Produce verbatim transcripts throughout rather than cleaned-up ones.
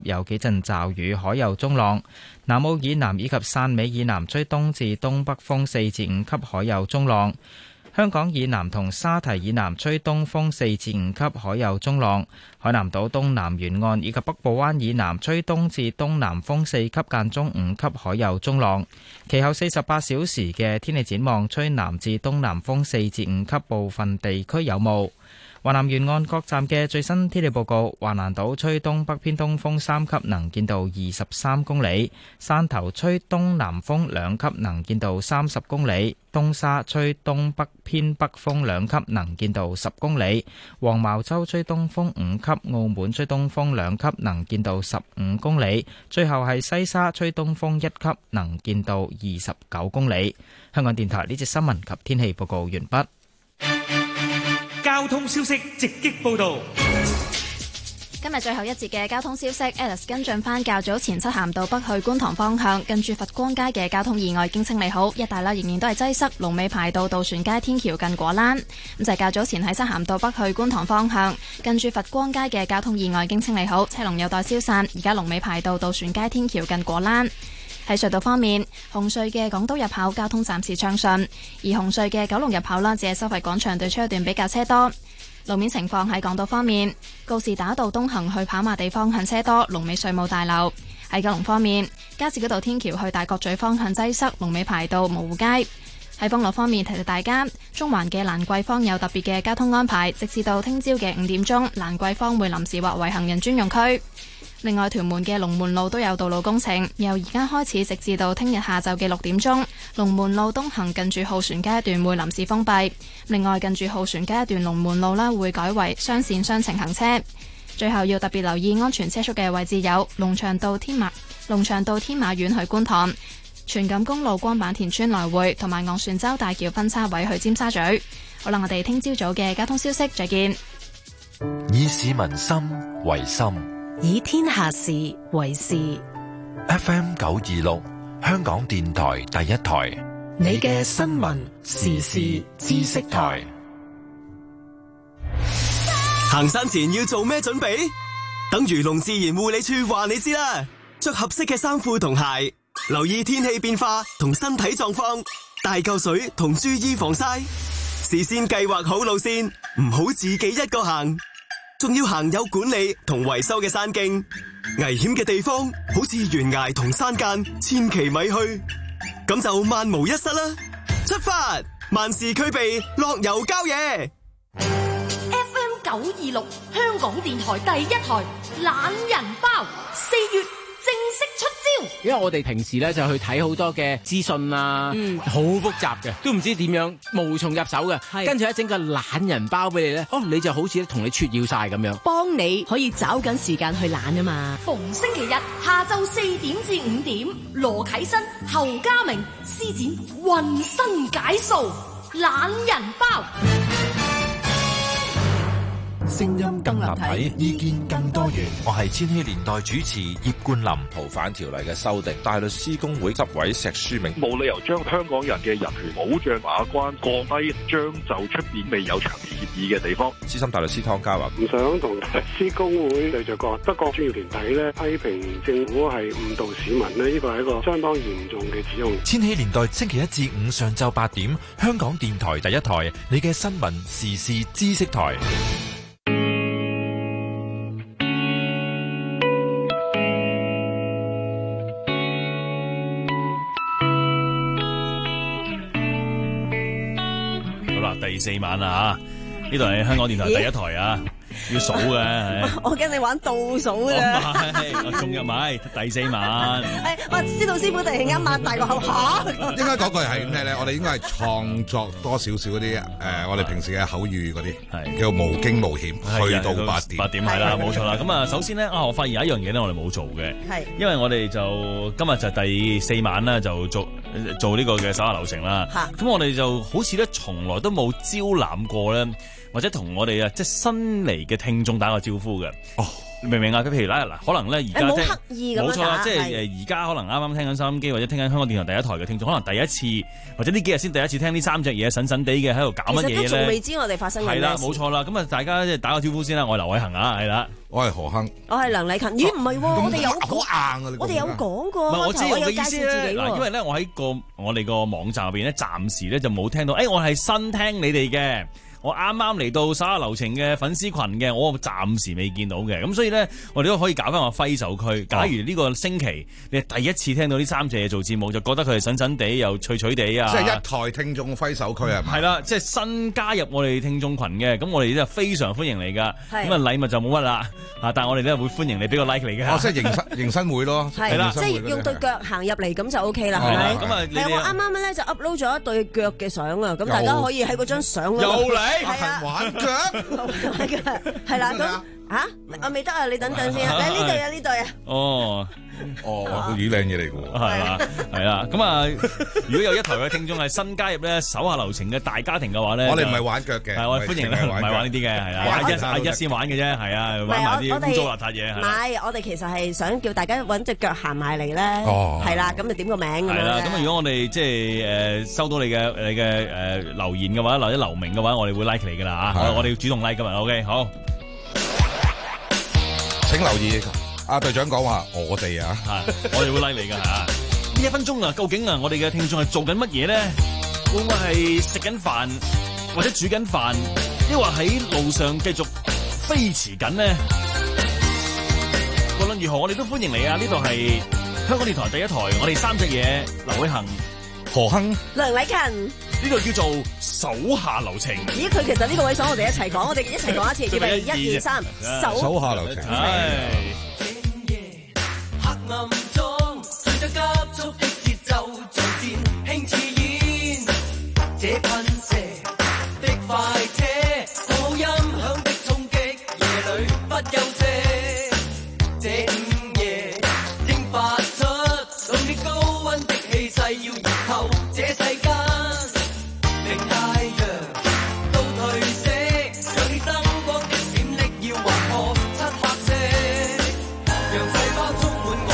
有幾陣驟雨，海有中浪。南澳以南以及汕尾以南吹東至東北風四至五級，海有中浪。香港以南同沙堤以南吹東風四至五級，海有中浪。海南島東南沿岸以及北部灣以南吹東至東南風四級間中五級，海有中浪。其後四十八小時嘅天氣展望，吹南至東南風四至五級，部分地區有霧。華南沿岸各站嘅最新天氣報告：華南島吹東北偏東風三級，能見度二十三公里；汕頭吹東南風兩級，能見度三十公里；東沙吹東北偏北風兩級，能見度十公里；黃茅洲吹東風五級，澳門吹東風兩級，能見度十五公里；最後係西沙吹東風一級，能見度二十九公里。香港電台呢節新聞及天氣報告完畢。 交通消息直擊報道。 今日最後一節嘅交通消息 Alice 跟進翻較早前漆咸道北去觀塘方向近住佛光街嘅交通意外已經清理好，一帶啦仍然都係擠塞，龍尾排到渡船街天橋近果欄。咁就係較早前喺漆咸道北去觀塘方向近住佛光街嘅交通意外已經清理好，車龍有待消散，而家龍尾排到渡船街天橋近果欄。喺隧道方面，紅隧嘅港島入口交通暫時暢順，而紅隧嘅九龍入口啦，只係收費廣場對出一段比較車多。路面情況喺港島方面，告士打道東行去跑馬地方向車多，龍尾稅務大樓。喺九龍方面，加士居道天橋去大角咀方向擠塞，龍尾排到蕪湖街。喺封路方面，提提大家，中環嘅蘭桂坊有特別嘅交通安排，直至到聽朝嘅五點鐘，蘭桂坊會臨時劃為行人專用區。另外，屯門嘅龍門路都有道路工程，由而家開始直至到聽日下晝嘅六點鐘，龍門路東行近住浩船街一段會臨時封閉。另外，近住浩船街一段龍門路啦會改為雙線雙程行車。最後要特別留意安全車速嘅位置有龍翔道天馬龍翔道天馬苑去觀塘、荃錦公路光板田村來回，同埋昂船洲大橋分叉位去尖沙咀。好啦，我哋聽朝早嘅交通消息再見。 以市民心為心， 以天下事為事。 F M 九二六，香港電台第一台， 你嘅新聞時事知識台。 行山前要做咩準備？等漁農自然護理處話你知啦，着合適嘅衫褲同鞋，留意天氣變化同身體狀況，帶夠水同注意防曬，事先計劃好路線，唔好自己一個行。仲要行有管理同維修嘅山徑，危險嘅地方好似懸崖同山澗，千祈咪去，咁就萬無一失啦！出發，萬事俱備，樂遊郊野。 F M 九二六，香港電台第一台，懶人包，四月正式出招。 因為我哋平時咧就去睇好多嘅資訊啊，嗯，好複雜嘅，都唔知點樣，無從入手嘅。跟住一整個懶人包俾你咧，哦，你就好似同你撮要晒咁樣， 幫你可以找緊時間去懶啊嘛。 逢星期日下晝四點至五點，羅啟新、侯家明施展渾身解數，懶人包。 聲音更立體，意見更多元。我係千禧年代主持葉冠霖。 逃犯條例嘅修訂，大律師公會執委石書明， 冇理由將香港人嘅人權保障把關降低，將就出面未有長期協議嘅地方。 資深大律師湯家華唔想同大律師公會對着幹，不過專業團體咧批評政府係誤導市民呢，呢個係一個相當嚴重嘅指控。 千禧年代星期一至五上晝八點，香港電台第一台，你嘅新聞時事知識台。 第四晚啦吓，呢度係香港電台第一台啊，要數嘅。 我驚你玩倒數嘅。 我仲入埋第四晚。 誒，我司徒師傅突然間擘大個口嚇。 應該嗰句係咩咧？我哋應該係創作多少少嗰啲誒，我哋平時嘅口語嗰啲，係叫無驚無險，去到八點。八點係啦，冇錯啦。咁啊，首先咧啊，我發現有一樣嘢咧，我哋冇做嘅，係因為我哋就今日就第四晚啦，就做做呢個嘅手下留情啦。咁我哋就好似咧，從來都冇招攬過咧，或者同我哋啊，即係新嚟嘅聽眾打個招呼嘅。哦， 明唔明啊？譬如啦，嗱，可能咧而家即係刻意咁樣冇錯啦， 打即係誒而家可能啱啱聽緊收音機或者聽緊香港電台第一台嘅聽眾，可能第一次或者呢幾日先第一次聽呢三隻嘢神神地嘅喺度搞乜嘢咧？ 其實都仲未知我哋發生緊咩事。 係啦，冇錯啦。咁啊，大家即係打個招呼先啦。我係劉偉恒啊，係啦， 我係何亨， 我係梁禮勤。咦，唔係喎，我哋有好硬啊！ 我哋有講過， 唔係我知我嘅意思咧。 嗱， 因為咧，我喺個我哋個網站入邊咧，暫時咧就冇聽到。誒，我係新聽你哋嘅。我啱啱嚟到手下留情嘅粉絲群嘅，我暫時未見到嘅，咁所以咧，我哋都可以搞翻個揮手區。假如呢個星期你係第一次聽到呢三隻嘢做節目，就覺得佢係神神地又脆脆地啊！ 即係一台聽眾揮手區係咪？ 係啦，即係新加入我哋聽眾群嘅，咁我哋咧非常歡迎你噶。咁啊禮物就冇乜啦，啊但係我哋咧會歡迎你俾個 like 你嘅。 哦，即係迎新迎新會咯， 係啦，即係用對腳行入嚟咁就 OK 啦，係咪？ 咁啊， 係我啱啱咧就 upload 咗一對腳嘅相啊，咁大家可以喺嗰張相嗰度又嚟係啊玩腳係啦，咁嚇我未得啊，你等陣先啊，你呢對啊呢對啊。 哦。 哦，好幾靚嘢嚟嘅喎， 係啦，係啦，咁啊，如果有一台嘅聽眾係新加入咧手下留情嘅大家庭嘅話咧， 我哋唔係玩腳嘅， 係我哋歡迎咧，唔係玩呢啲嘅，係啦，阿一阿一先玩嘅啫，係啊，玩埋啲污糟邋遢嘢， 唔係，我哋其實係想叫大家揾隻腳行埋嚟咧，係啦，咁就點個名咁樣。 係啦，咁如果我哋即係誒收到你嘅你嘅誒留言嘅話，或者留名嘅話，我哋會 like 你噶啦嚇，我哋要主動 like 今日 ，OK， 好。 請留意。阿隊長講話，我哋啊， 我哋會拉你噶嚇。呢一分鐘啊，究竟啊，我哋嘅聽眾係做緊乜嘢咧？會唔會係食緊飯，或者煮緊飯，抑或喺路上繼續飛馳緊呢？無論如何，我哋都歡迎你啊！呢度係香港電台第一台，我哋三隻嘢，劉偉恒、 何亨、 梁禮勤。 呢個叫做手下留情。 咦，佢其實呢個位想我哋一齊講，我哋一齊講一次，預備一二三， 手下留情。 暗中隨着急速的節奏逐漸輕似煙，這噴射的快車，好音響的衝擊，夜裏不休息。這午夜應發出濃烈高溫的氣勢，要熱透這世間。令太陽都褪色，強烈燈光的閃爍要劃破漆黑色，讓細胞充滿我。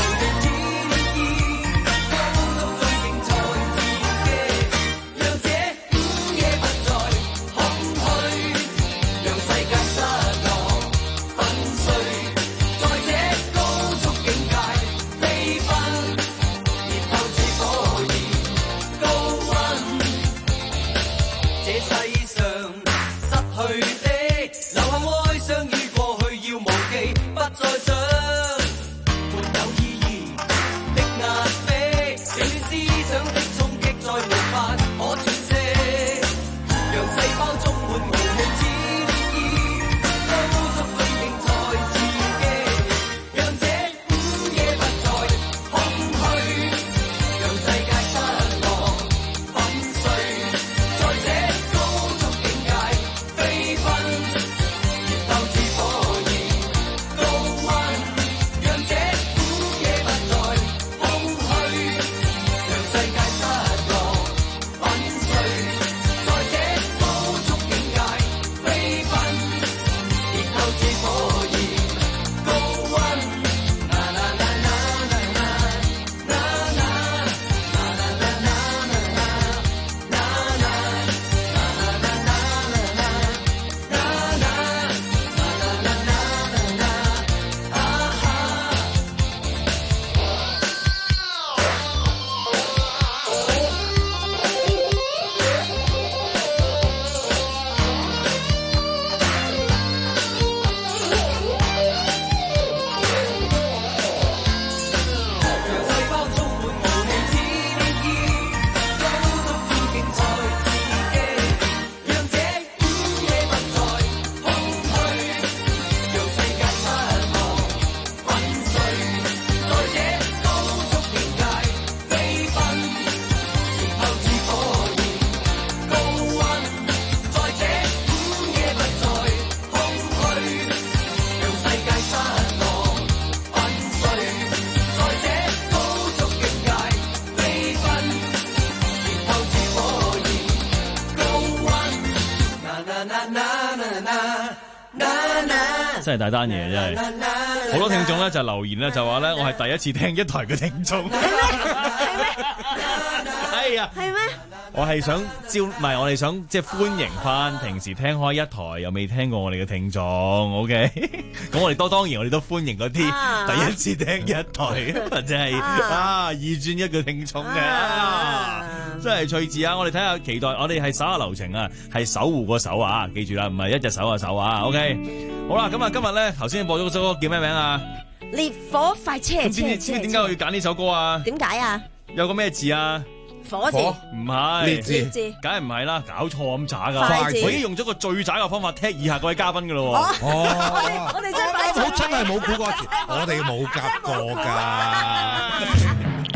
真係大單嘢，真係。 好多聽眾咧就留言咧就話咧，我係第一次聽一台嘅聽眾。係咩？係啊。係咩？我係想招，唔係我哋想即係歡迎翻平時聽開一台又未聽過我哋嘅聽眾 ，OK？ 咁我哋都當然我哋都歡迎嗰啲、啊、第一次聽一台或者係啊，啊二轉一個聽眾嘅，啊、真係趣致啊！我哋睇下期待，我哋係手下留情啊，係守護個手啊，記住啦，唔係一隻手啊手啊 ，OK？ 好啦，咁啊今日咧頭先播咗嗰首歌叫咩名啊？ 烈火快車， 咁知唔知點解我要揀呢首歌啊？ 點解啊？ 有個咩字啊？ 火字唔係烈字， 梗係唔係啦，搞錯咁渣噶！ 快字我已經用咗個最渣嘅方法踢以下各位嘉賓噶咯喎。 哦， 我哋真係我真係冇估過，我哋冇夾過㗎。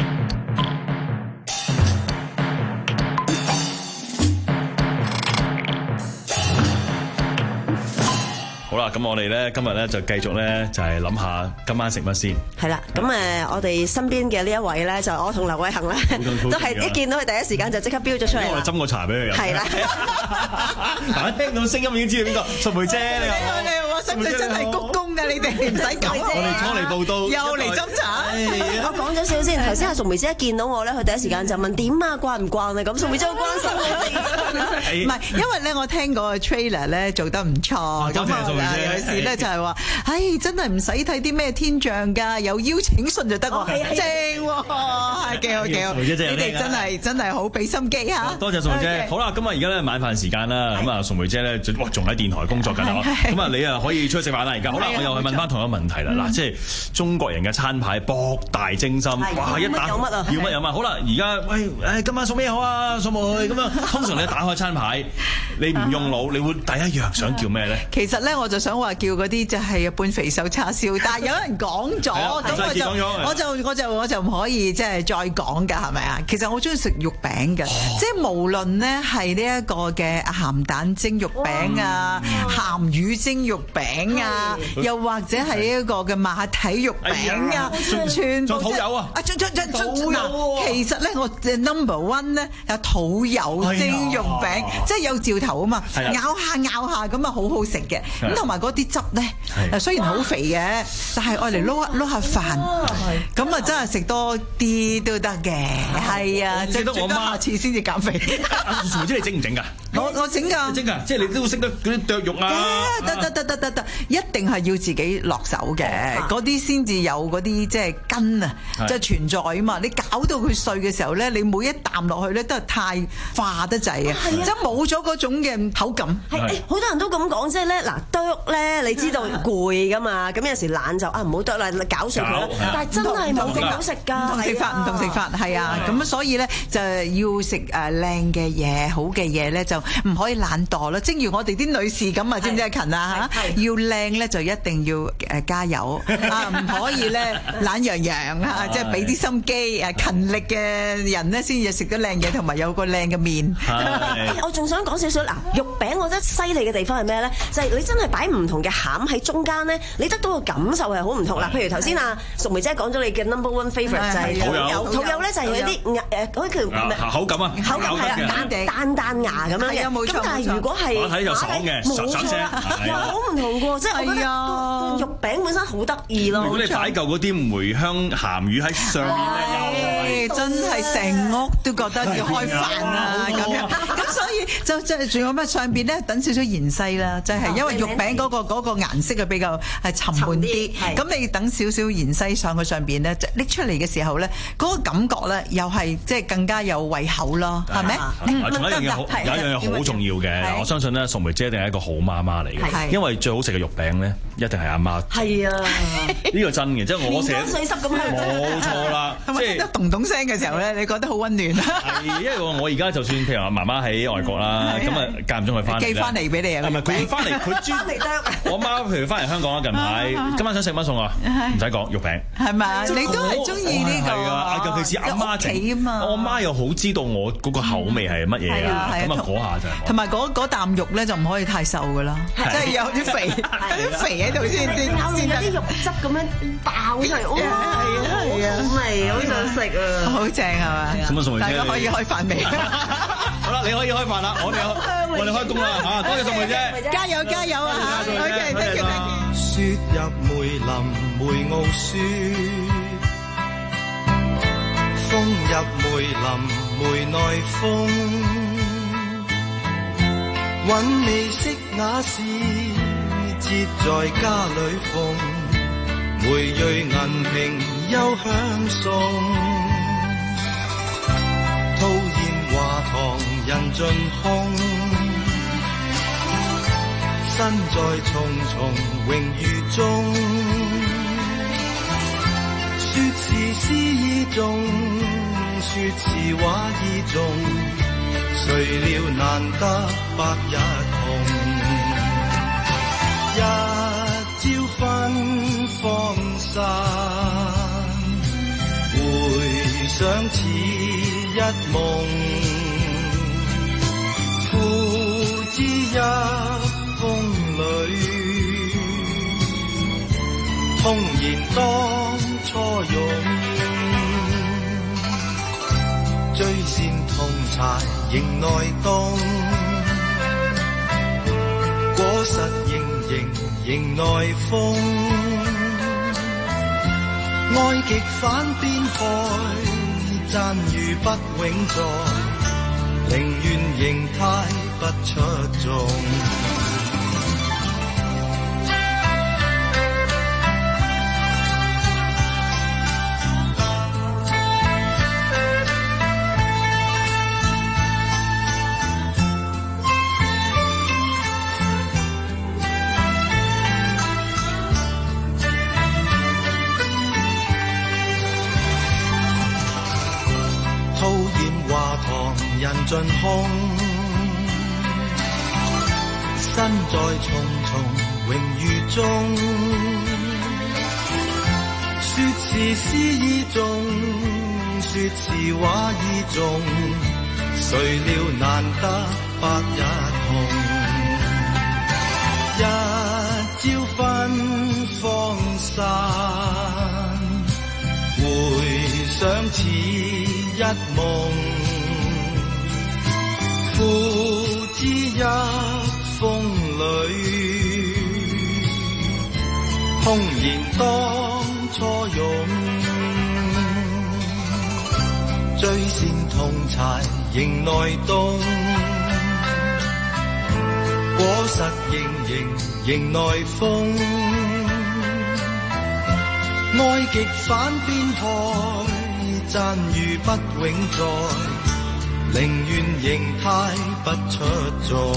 好啦，咁我哋咧今日咧就繼續咧就係諗下今晚食乜先。係啦，咁誒，我哋身邊嘅呢一位咧，就我同劉偉恒咧，都係一見到佢第一時間就即刻飆咗出嚟。 我哋斟個茶俾佢飲。係啦，大家聽到聲音已經知道邊個，淑梅姐你好。你好，你好，使唔使真係鞠躬㗎？你哋唔使咁。我哋初嚟報到，又嚟斟茶。 我講咗少先，頭先阿淑梅姐一見到我咧，佢第一時間就問點啊，慣唔慣啊？咁淑梅姐好關心我。 唔係，因為咧我聽個 trailer 咧做得唔錯，咁啊有時咧就係話，唉，真係唔使睇啲咩天象㗎，有邀請信就得喎，正喎，係幾好幾好，你哋真係真係好俾心機嚇。 多謝淑梅姐。好啦，咁啊而家咧晚飯時間啦，咁啊淑梅姐咧，哇仲喺電台工作緊啊，咁啊你啊可以出去食飯啦而家。好啦，我又係問翻同一個問題啦，嗱，即係中國人嘅餐牌博大精深，哇一打要乜有乜。好啦，而家喂誒今晚送咩好啊？淑梅咁樣，通常你打開餐牌，你唔用腦，你會第一樣想叫咩咧？ 其實咧我就想話叫嗰啲就係半肥瘦叉燒，但係有人講咗，咁我就我就我就我就唔可以即係再講㗎，係咪啊？其實我中意食肉餅嘅，即係無論呢係呢一個嘅鹹蛋蒸肉餅啊、鹹魚蒸肉餅啊，又或者係呢一個嘅馬蹄肉餅啊，全部土友啊！ 啊，仲仲仲仲嗱，其實咧我嘅 number one 咧有土友蒸肉餅，即係有兆頭啊嘛，咬下咬下咁啊好好食嘅，咁同埋嗰啲汁咧，雖然好肥嘅，但係愛嚟撈下撈下飯，咁啊真係食多啲都得嘅，係啊，即係我媽下次先至減肥。 淑梅姐你整唔整㗎？ 我我整㗎， 整㗎，即係你都識得嗰啲剁肉啊！ 得得得得得得，一定係要自己落手嘅，嗰啲先至有嗰啲即係根啊，即係存在啊嘛！你搞到佢碎嘅時候咧，你每一啖落去咧都係太化得滯啊，即係冇咗嗰種嘅口感。 係誒，好多人都咁講，即係咧嗱剁咧，你知道攰㗎嘛？咁有時懶就啊唔好剁啦，搞碎佢啦。但係真係冇咁好食㗎， 唔同食法，唔同食法，係啊。咁所以咧就要食誒靚嘅嘢，好嘅嘢咧就唔可以懶惰啦。正如我哋啲女士咁啊，知唔知啊？勤啊嚇，要靚咧就一定要誒加油啊，唔可以咧懶洋洋啊，即係俾啲心機誒勤力嘅人咧先至食得靚嘢，同埋有個靚嘅面。 我仲想講少少嗱，肉餅我覺得犀利嘅地方係咩咧？就係你真係擺唔同嘅餡喺中間咧，你得到個感受係好唔同啦。譬如頭先啊，淑梅姐講咗你嘅 number one favourite 就係土友，土友咧就係有啲誒嗰條口感啊， 口感係啊，彈彈牙咁樣嘅。咁但係如果係我睇就爽嘅， 冇錯啦，又好唔同嘅，即係我覺得個肉餅本身好得意咯。 如果你擺嚿嗰啲梅香鹹魚喺上面咧，又真係成屋都覺得要開飯啊咁樣。咁所以就就仲有咩上邊咧等少少芫茜啦，就係因為肉餅嗰個嗰個顏色啊比較係沉悶啲，咁你等少少芫茜上去上邊咧，拎出嚟嘅時候咧，嗰個感覺咧又係即係更加有胃口咯，係咪？ 仲有一樣嘢好，有一樣嘢好重要嘅，我相信咧，淑梅姐一定係一個好媽媽嚟嘅，因為最好食嘅肉餅咧，一定係阿媽。 係啊， 呢個真嘅，即係我成日水濕咁樣， 冇錯啦， 即係得咚咚聲嘅時候咧，你覺得好溫暖啊！ 係，因為我而家就算譬如話媽媽喺外國啦，咁啊間唔中去翻嚟寄翻嚟俾你啊！ 係咪佢翻嚟佢專嚟得？我媽譬如翻嚟香港啦，近排今晚想食乜餸啊？唔使講，肉餅係咪？你都係中意呢個？ 係啊，尤其是阿媽整啊嘛，我媽又好知道我嗰個口味係乜嘢啊，咁啊嗰下就係。 同埋嗰嗰啖肉咧就唔可以太瘦噶啦，即係有啲肥，有啲肥喺度先先先有啲肉汁咁樣爆出嚟，哇！係啊，好味，好想食啊， 好正係嘛？ 咁啊，淑梅姐， 大家可以開飯未？ 好啦，你可以開飯啦，我哋我哋開工啦嚇，多謝淑梅姐， 加油加油啊！OK，thank you，thank you。 雪入梅林梅傲雪，風入梅林梅內風，韻味色雅士，節在家裏逢，梅蕊銀瓶幽香送，吐煙華堂人盡空，身在重重榮譽中，說是詩意重，說是畫意重，誰料難得百日紅。一朝分芳散，回想似一夢，付之一風裏，通言當初勇，追線同柴營內凍，果實盈盈營內風，愛極反邊海，讚譽不永在，寧願形態不出眾。人盡空，身在重重榮譽中，說是詩意重，說是畫意重，誰料難得百日紅。一朝分芳散，回想似一夢，付之一風裏，空言當初勇，追線同柴營內凍，果實盈盈營內風，愛極反邊海，讚譽不永在，寧願形態不出眾，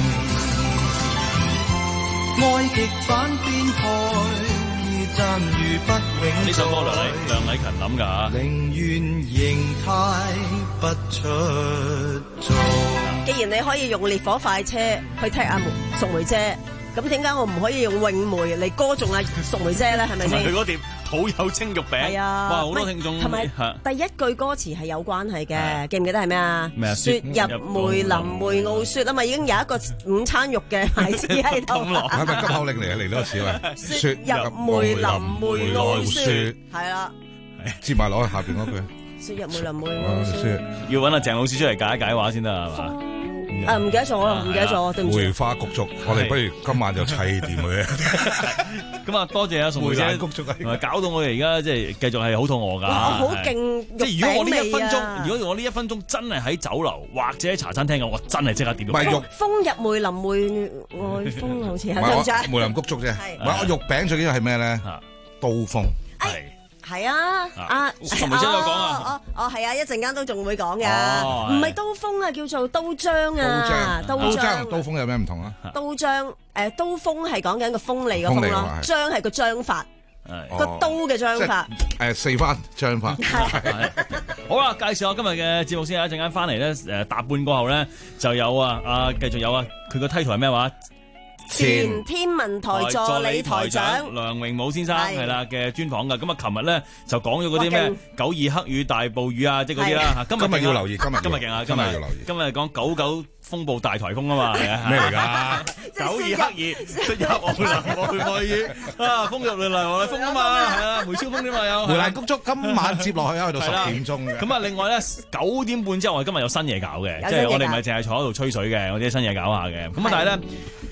愛極反邊海，讚譽不永在。 呢首歌梁禮梁禮勤諗㗎嚇。 寧願形態不出眾。 既然你可以用烈火快車去踢阿淑梅姐，咁點解我唔可以用詠梅嚟歌頌阿淑梅姐咧？係咪先？ 佢嗰碟好有青肉餅， 係啊， 哇！好多聽眾同埋第一句歌詞係有關係嘅，記唔記得係咩啊？ 咩啊？ 雪入梅林梅傲雪啊嘛，已經有一個午餐肉嘅牌子喺度。 係咪急口令嚟啊？嚟多次喂！ 雪入梅林梅傲雪，係啦， 接埋落去下邊嗰句。 雪入梅林梅傲雪， 要揾阿鄭老師出嚟解一解話先得係嘛？ 啊，唔記得咗啦，唔記得咗，對唔住。 梅花菊竹，我哋不如今晚就砌掂佢。 咁啊，多謝阿淑梅姐， 菊竹啊， 搞到我哋而家即係繼續係好肚餓㗎。 好勁！ 即係如果我呢一分鐘，如果我呢一分鐘真係喺酒樓或者喺茶餐廳嘅，我真係即刻點到。 唔係肉風入梅林梅外風，好似係咪啫？ 梅林菊竹啫。唔係我肉餅最緊要係咩咧？刀鋒。係。 係啊，啊， 淑梅姐有講啊， 哦哦係啊，一陣間都仲會講嘅，唔係刀鋒啊，叫做刀章啊， 刀章，刀鋒有咩唔同啊？ 刀章，誒，刀鋒係講緊個鋒利個鋒咯，章係個章法，個刀嘅章法， 誒，四番章法。 好啦，介紹下今日嘅節目先啊，一陣間翻嚟咧，誒，搭半過後咧就有啊，啊，繼續有啊，佢個 title係咩話？ 前天文台助理台長梁榮武先生係啦嘅專訪噶，咁啊，琴日咧就講咗嗰啲咩九二黑雨大暴雨啊，即係嗰啲啦。今日要留意，今日今日勁啊，今日要留意。今日講九九風暴大颱風啊嘛，係啊， 咩嚟㗎？ 九二黑雨出入奧林外雨啊，風入嚟嚟外風啊嘛，係啊，梅超風點嘛有。 梅蘭菊竹今晚接落去啊，去到十點鐘嘅。 咁啊，另外咧九點半之後，我哋今日有新嘢搞嘅，即係我哋唔係淨係坐喺度吹水嘅，我哋有新嘢搞下嘅。咁啊，但係咧。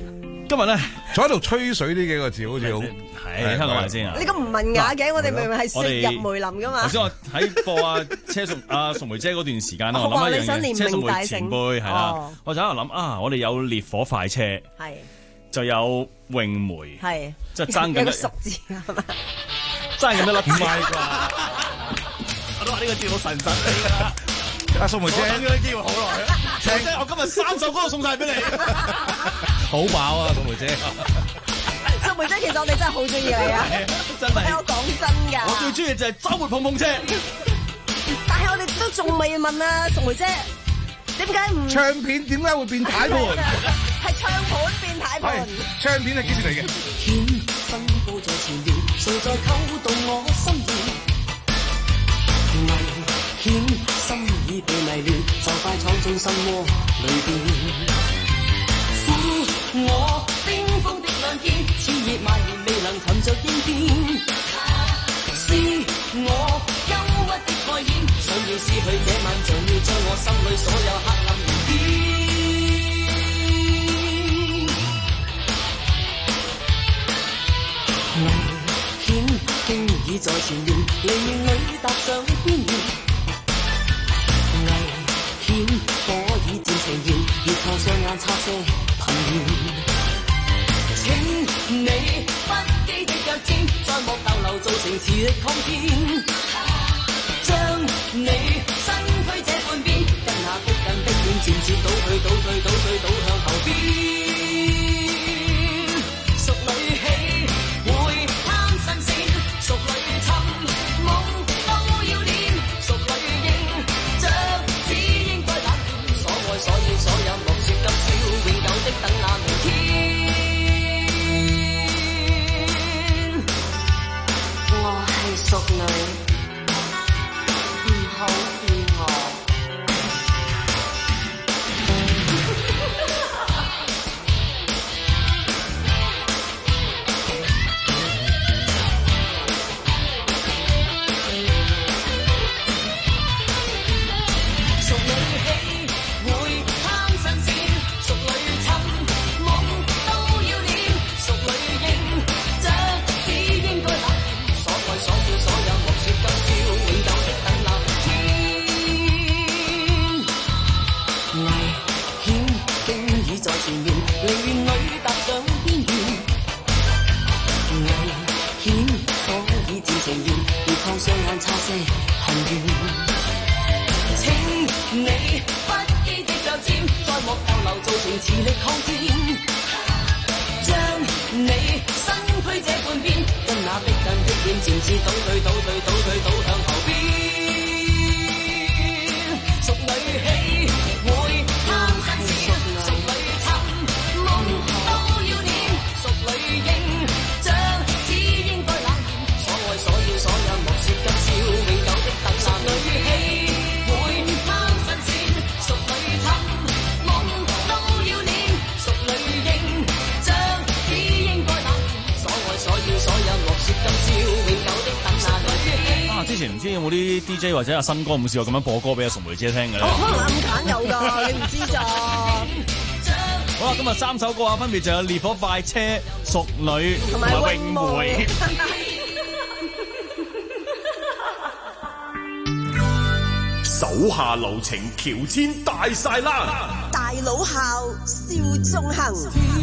今日咧坐喺度吹水呢幾個字好似好係聽講埋先啊！ 你咁唔文雅嘅，我哋明明係食入梅林噶嘛。 頭先我喺播啊車淑阿淑梅姐嗰段時間咧，我諗一樣嘢，車淑梅前輩係啦，我就喺度諗啊，我哋有烈火快車，係就有詠梅，係即係爭緊一個十字係嘛？爭緊一粒唔係啩？我都話呢個節目神神嚟㗎。阿淑梅姐等呢個機會好耐啊！淑梅姐，我今日三首歌都送晒俾你，好飽啊！淑梅姐。 淑梅姐，其實我哋真係好中意你啊！真係，我講真㗎。 我最中意就係週末碰碰車。 但係我哋都仲未問啊，淑梅姐，點解唔唱片點解會變軚盤？ 係唱盤變軚盤。 唱片係幾時嚟嘅？ 險身步在前面，誰在扣動我心弦？危險心已被迷亂，就快闖進心窩裏邊。我冰封的兩肩，似熱迷未能尋着應變。是我憂鬱的愛戀，想要撕去這晚，像要將我心裏所有黑暗燃點。危險經已在前面，離命裏踏上邊緣。危險火已漸呈現，越看雙眼擦些頻緣。請你不羈的腳尖，在莫逗留造成磁力抗戰。將你身軀這半邊，跟那逼近的臉漸漸倒退，倒退，倒退，倒向後邊。淑女起會貪新鮮，淑女尋夢都要練，淑女應着只應該冷暖，所愛所要所有莫說今宵，永久的等那明天。淑女，唔好騙我。淑女起會貪新鮮，淑女尋夢都要練，淑女應着只應該冷暖，所愛所要所有莫說今宵，永久的等那明天。危險經已在前面，寧願裏踏上邊緣。危險火已漸呈現，越看雙眼擦些恨怨。請你不羈的腳尖，在莫逗留造成磁力抗戰。將你身軀這半邊，跟那逼近的臉漸次倒退，倒退，倒退，倒向後邊。淑女起會貪新鮮，淑女尋夢都要練，淑女應着只應該冷暖，所愛所要所有莫說今宵，永久的等那女起會貪新鮮，淑女尋夢都要練，淑女應着只應該冷暖，所愛所要所有莫說今宵，永久的等那女起。 啊！之前唔知有冇啲 D J 或者阿新哥咁試過咁樣播歌俾阿淑梅姐聽嘅咧？ 哦，可能暗揀有㗎，你唔知咋？ 好啦，今日三首歌啊，分別就有烈火快車、淑女同埋詠梅。 手下留情，喬遷大晒啦！ 大佬校笑中行，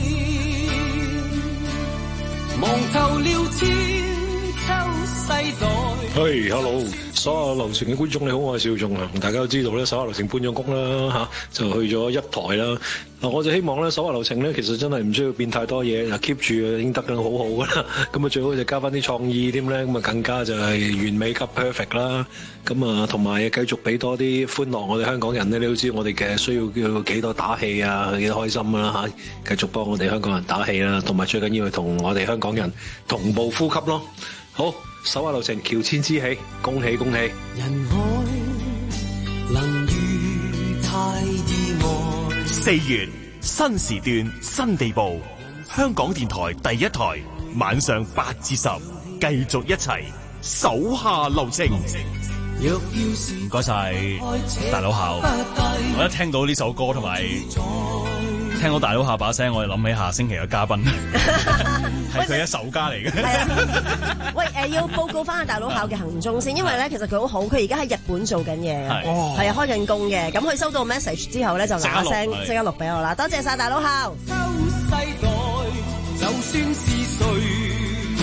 望透了千秋世代。 嘿、hey，hello，所有流程嘅觀眾你好，我係邵仲衡。大家都知道咧，手下留情搬咗工啦，吓、啊、就去咗一台啦。嗱，我就希望咧，手下留情咧，其實真係唔需要變太多嘢，嗱 keep 住已經得緊好好噶啦。咁啊，最好就加翻啲創意添咧，咁啊更加就係完美及 perfect 啦。咁啊，同埋繼續俾多啲歡樂我哋香港人咧，你都知我哋嘅需要叫幾多打氣啊，幾多開心啦、啊、吓，繼續幫我哋香港人打氣啦，同埋最緊要係同我哋香港人同步呼吸咯。好，手下留情，喬遷之喜，恭喜恭喜！ 人海能遇太意外。 四月新時段新地步，香港電台第一台晚上八至十，繼續一齊手下留情。 唔該晒大佬校，我一聽到呢首歌同埋聽到大佬下把聲，我哋諗起下星期嘅嘉賓，係佢一手家嚟嘅。 係啊，喂，誒要報告翻阿大佬校嘅行蹤先，因為咧其實佢好好，佢而家喺日本做緊嘢嘅，係啊開緊工嘅。咁佢收到 message 之後咧就嗱聲即刻錄俾我啦，多謝晒大佬校。世代就算是誰。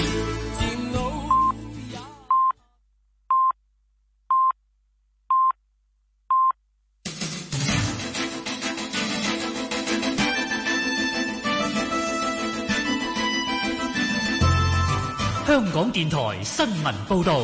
香港電台新聞報道，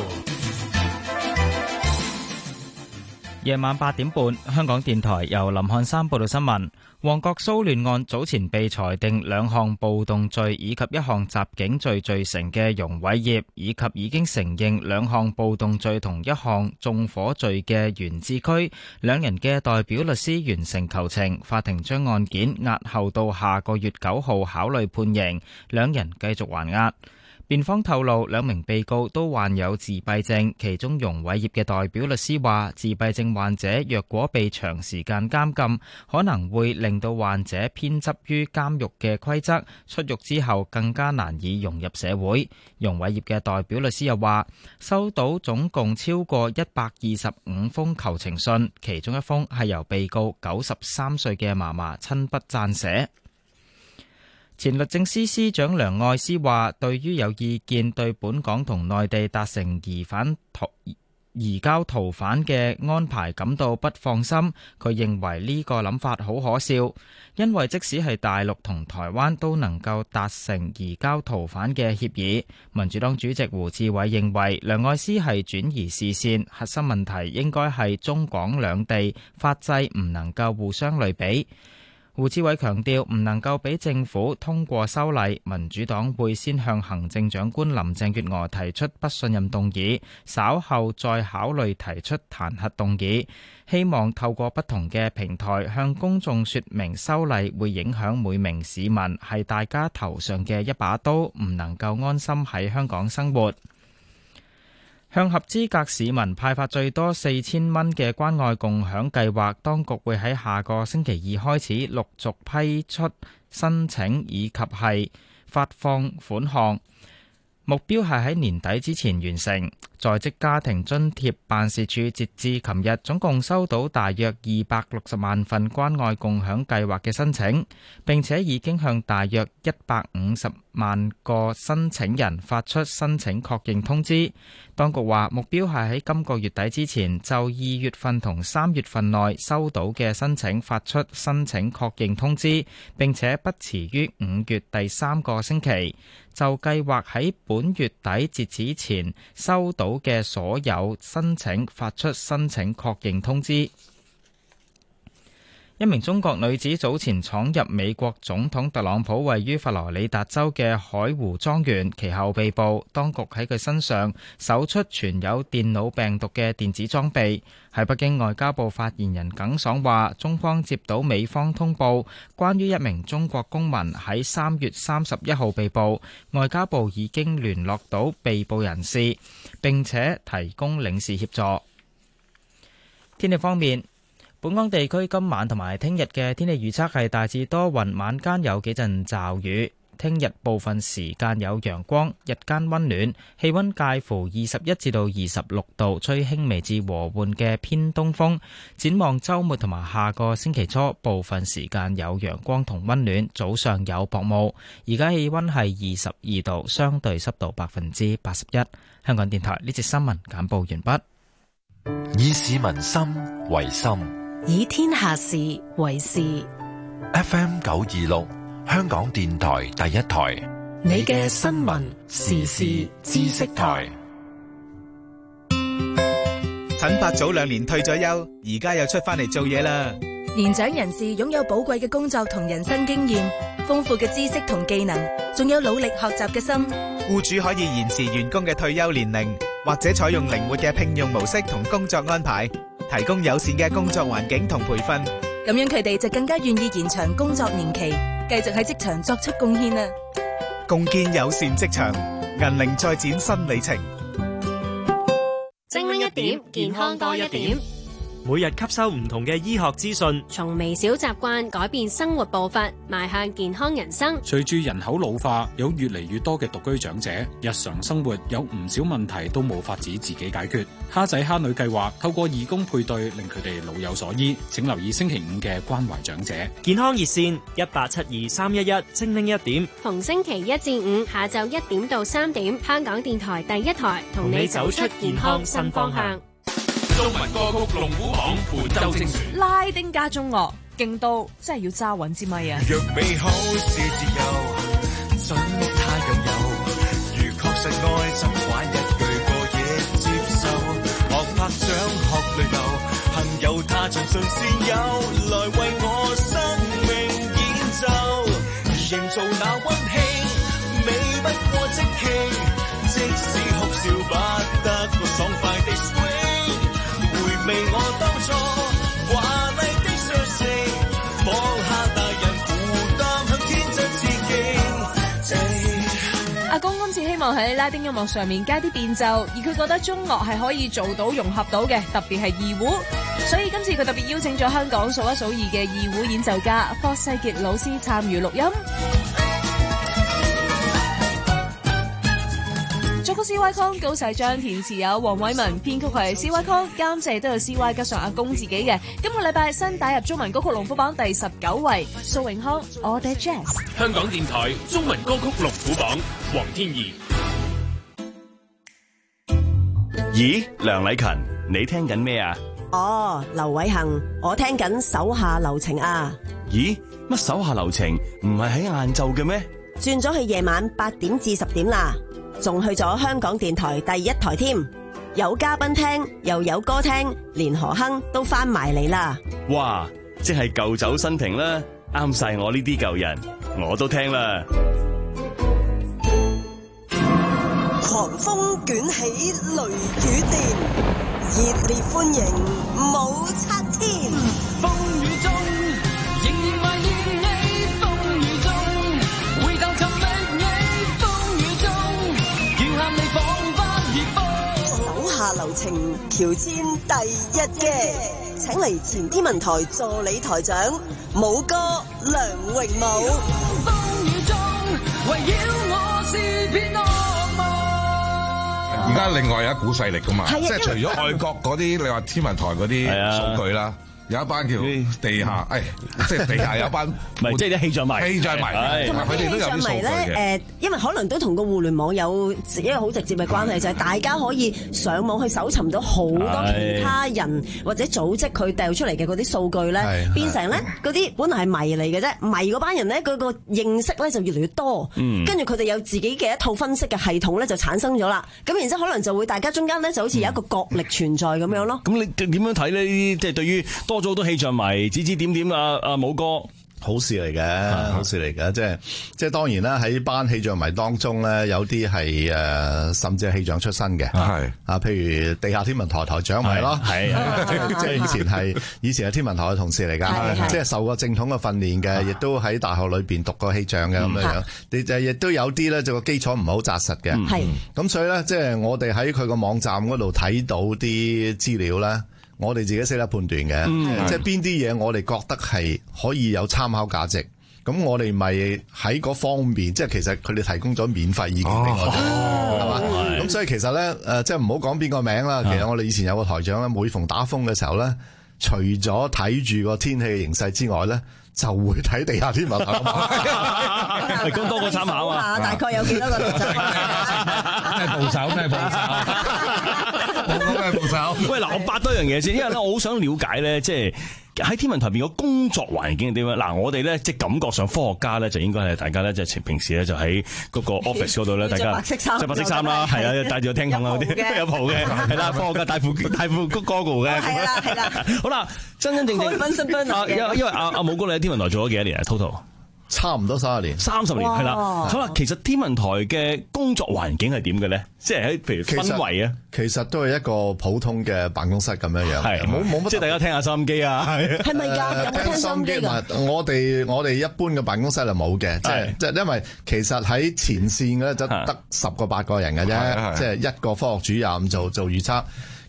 夜晚八點半，香港電台由林漢山報道新聞。旺角騷亂案早前被裁定兩項暴動罪以及一項襲警罪罪成嘅容偉業，以及已經承認兩項暴動罪同一項縱火罪嘅袁志區，兩人嘅代表律師完成求情，法庭將案件押後到下個月九號考慮判刑，兩人繼續還押。辯方透露，兩名被告都患有自閉症，其中容偉業嘅代表律師話，自閉症患者若果被長時間監禁，可能會令到患者偏執於監獄嘅規則，出獄之後更加難以融入社會。容偉業嘅代表律師又話，收到總共超過一百二十五封求情信，其中一封係由被告九十三歲嘅嫲嫲親筆撰寫。前律政司司長梁愛詩話，對於有意見對本港同內地達成疑犯逃移交逃犯嘅安排感到不放心，佢認為呢個諗法好可笑，因為即使係大陸同台灣都能夠達成移交逃犯嘅協議。民主黨主席胡志偉認為梁愛詩係轉移視線，核心問題應該係中港兩地法制唔能夠互相類比。胡志偉強調，唔能夠俾政府通過修例，民主黨會先向行政長官林鄭月娥提出不信任動議，稍後再考慮提出彈劾動議。希望透過不同嘅平台向公眾說明修例會影響每名市民，係大家頭上嘅一把刀，唔能夠安心喺香港生活。向合資格市民派發最多四千蚊嘅關愛共享計劃，當局會喺下個星期二開始陸續批出申請以及係發放款項，目標係喺年底之前完成。在職家庭津貼辦事處截至琴日總共收到大約二百六十萬份關愛共享計劃嘅申請，並且已經向大約一百五十萬個申請人發出申請確認通知。當局話目標係喺今個月底之前就二月份同三月份內收到嘅申請發出申請確認通知，並且不遲於五月第三個星期就計劃喺本月底截止前收到嘅所有申請發出申請確認通知。一名中國女子早前闖入美國總統特朗普位於佛羅里達州嘅海湖莊園，其後被捕。當局喺佢身上搜出存有電腦病毒嘅電子裝備。喺北京，外交部發言人耿爽話，中方接到美方通報，關於一名中國公民喺三月三十一號被捕，外交部已經聯絡到被捕人士，並且提供領事協助。天氣方面，本港地區今晚同埋聽日嘅天氣預測係大致多雲，晚間有幾陣驟雨。聽日部分時間有陽光，日間溫暖，氣溫介乎二十一至到二十六度，吹輕微至和緩嘅偏東風。展望週末同埋下個星期初，部分時間有陽光同溫暖，早上有薄霧。而家氣溫係二十二度，相對濕度百分之八十一。香港電台呢節新聞簡報完畢。 以市民心為心， 以天下事為事。 F M 九二六，香港電台第一台， 你嘅新聞時事知識台。 陳伯早兩年退咗休，而家又出翻嚟做嘢啦。 年長人士擁有寶貴嘅工作同人生經驗，豐富嘅知識同技能，仲有努力學習嘅心。 僱主可以延遲員工嘅退休年齡，或者採用靈活嘅聘用模式同工作安排，提供友善嘅工作環境同培訓。 咁樣佢哋就更加願意延長工作年期，繼續喺職場作出貢獻啦。 共建友善職場，銀齡再展新里程。 精靈一點，健康多一點。 每日吸收唔同嘅醫學資訊， 從微小習慣改變生活步伐，邁向健康人生。 隨住人口老化，有越嚟越多嘅獨居長者，日常生活有唔少問題都冇法子自己解決。蝦仔蝦女計劃透過義工配對，令佢哋老有所依。請留意星期五嘅關懷長者健康熱線一八七二三一一，精靈一點。 逢星期一至五下晝一點到三點，香港電台第一台同你走出健康新方向。 中文歌曲龍虎榜本周精選， 拉丁加中樂，勁到真係要揸穩支咪啊！ 若美好是自由，准他擁有。如確實愛，就玩一句過亦接受。學拍掌，學淚流，朋友他盡盡善友，來為我生命演奏，營造那溫馨，美不過即興。即使哭笑不得個爽快的 swing， 回味我當初華麗的相識，放下大人負擔，向天真致敬。 阿公今次希望喺拉丁音樂上面加啲變奏，而佢覺得中樂係可以做到融合到嘅，特別係二胡，所以今次佢特別邀請咗香港數一數二嘅二胡演奏家霍世傑老師參與錄音。作曲 C Y 康高世章，填詞有黃偉文，編曲係 C Y 康，監製都有 C Y 加上阿公自己嘅。今個禮拜新打入中文歌曲龍虎榜第十九位，蘇永康 All That Jazz。 香港電台中文歌曲龍虎榜，黃天怡。 咦，梁禮勤，你聽緊咩啊？ 哦，劉偉恒，我聽緊手下留情啊。 咦，乜手下留情唔係喺晏晝嘅咩？ 轉咗去夜晚八點至十點啦。仲去咗香港電台第一台添，有嘉賓聽，又有歌聽，連何亨都翻埋嚟啦！ 哇，即係舊酒新瓶啦，啱晒我呢啲舊人，我都聽啦。 狂風捲起雷雨電，熱烈歡迎武則天。 風雨中仍然懷念你，風雨中回頭尋覓你，風雨中願喊你彷彿熱風。 手下留情，喬遷第一嘅，請嚟前天文台助理台長武哥梁榮武。 風雨中圍繞我是片惡夢。 而家另外有一股勢力噶嘛， 係啊， 即係除咗外國嗰啲，你話天文台嗰啲數據啦。有一班叫地下，誒，即係地下有班， 唔係即係啲氣象迷， 氣象迷，同埋佢哋都有啲數據嘅。 誒，因為可能都同個互聯網有一個好直接嘅關係，就係大家可以上網去搜尋到好多其他人或者組織佢掉出嚟嘅嗰啲數據咧，變成咧嗰啲本來係迷嚟嘅啫，迷嗰班人咧佢個認識咧就越嚟越多，跟住佢哋有自己嘅一套分析嘅系統咧就產生咗啦。咁然之後可能就會大家中間咧就好似有一個角力存在咁樣咯。 咁你點樣睇呢？即係對於多咗好多氣象迷指指點點啊！阿武哥， 好事嚟嘅，好事嚟嘅，即係即係當然啦。喺班氣象迷當中咧，有啲係誒，甚至係氣象出身嘅，係啊，譬如地下天文台台長咪咯，係即係以前係以前係天文台嘅同事嚟㗎，即係受過正統嘅訓練嘅，亦都喺大學裏邊讀過氣象嘅咁樣樣。你就亦都有啲咧，就個基礎唔係好紮實嘅，係咁所以咧，即係我哋喺佢個網站嗰度睇到啲資料咧。我哋自己識得判斷嘅，嗯、即係邊啲嘢我哋覺得係可以有參考價值，咁我哋咪喺嗰方面，即係其實佢哋提供咗免費意見俾我哋，係嘛？咁所以其實咧，誒，即係唔好講邊個名啦。其實我哋以前有個台長咧，每逢打風嘅時候咧，除咗睇住個天氣嘅形勢之外咧，就會睇地下天文台。 係咁多個參考啊！ 大概有幾多個度仔？ 咩部首？咩部首？冇講咩部首。 喂，嗱，我八多樣嘢先，因為咧，我好想了解咧，即係喺天文台邊個工作環境係點樣？嗱，我哋咧即係感覺上科學家咧就應該係大家咧，即係平時咧就喺嗰個 office 嗰度咧，大家白色衫， 着白色衫啦，係啊，戴住個聽筒啊嗰啲，有袍嘅，係啦，科學家戴副戴副 goggle 嘅， 係啦係啦。 好啦，真真正正啊，因因為阿阿武哥你喺天文台做咗幾多年啊 ？total 差唔多三十年， 三十年係啦。好啦，其實天文台嘅工作環境係點嘅咧？即係喺譬如氛圍啊， 其實都係一個普通嘅辦公室咁樣樣， 係冇冇乜。 即係大家聽下收音機啊， 係咪㗎？有冇聽收音機㗎？ 我哋我哋一般嘅辦公室就冇嘅，即係即係因為其實喺前線嘅咧就得十個八個人嘅啫，即係一個科學主任做做預測。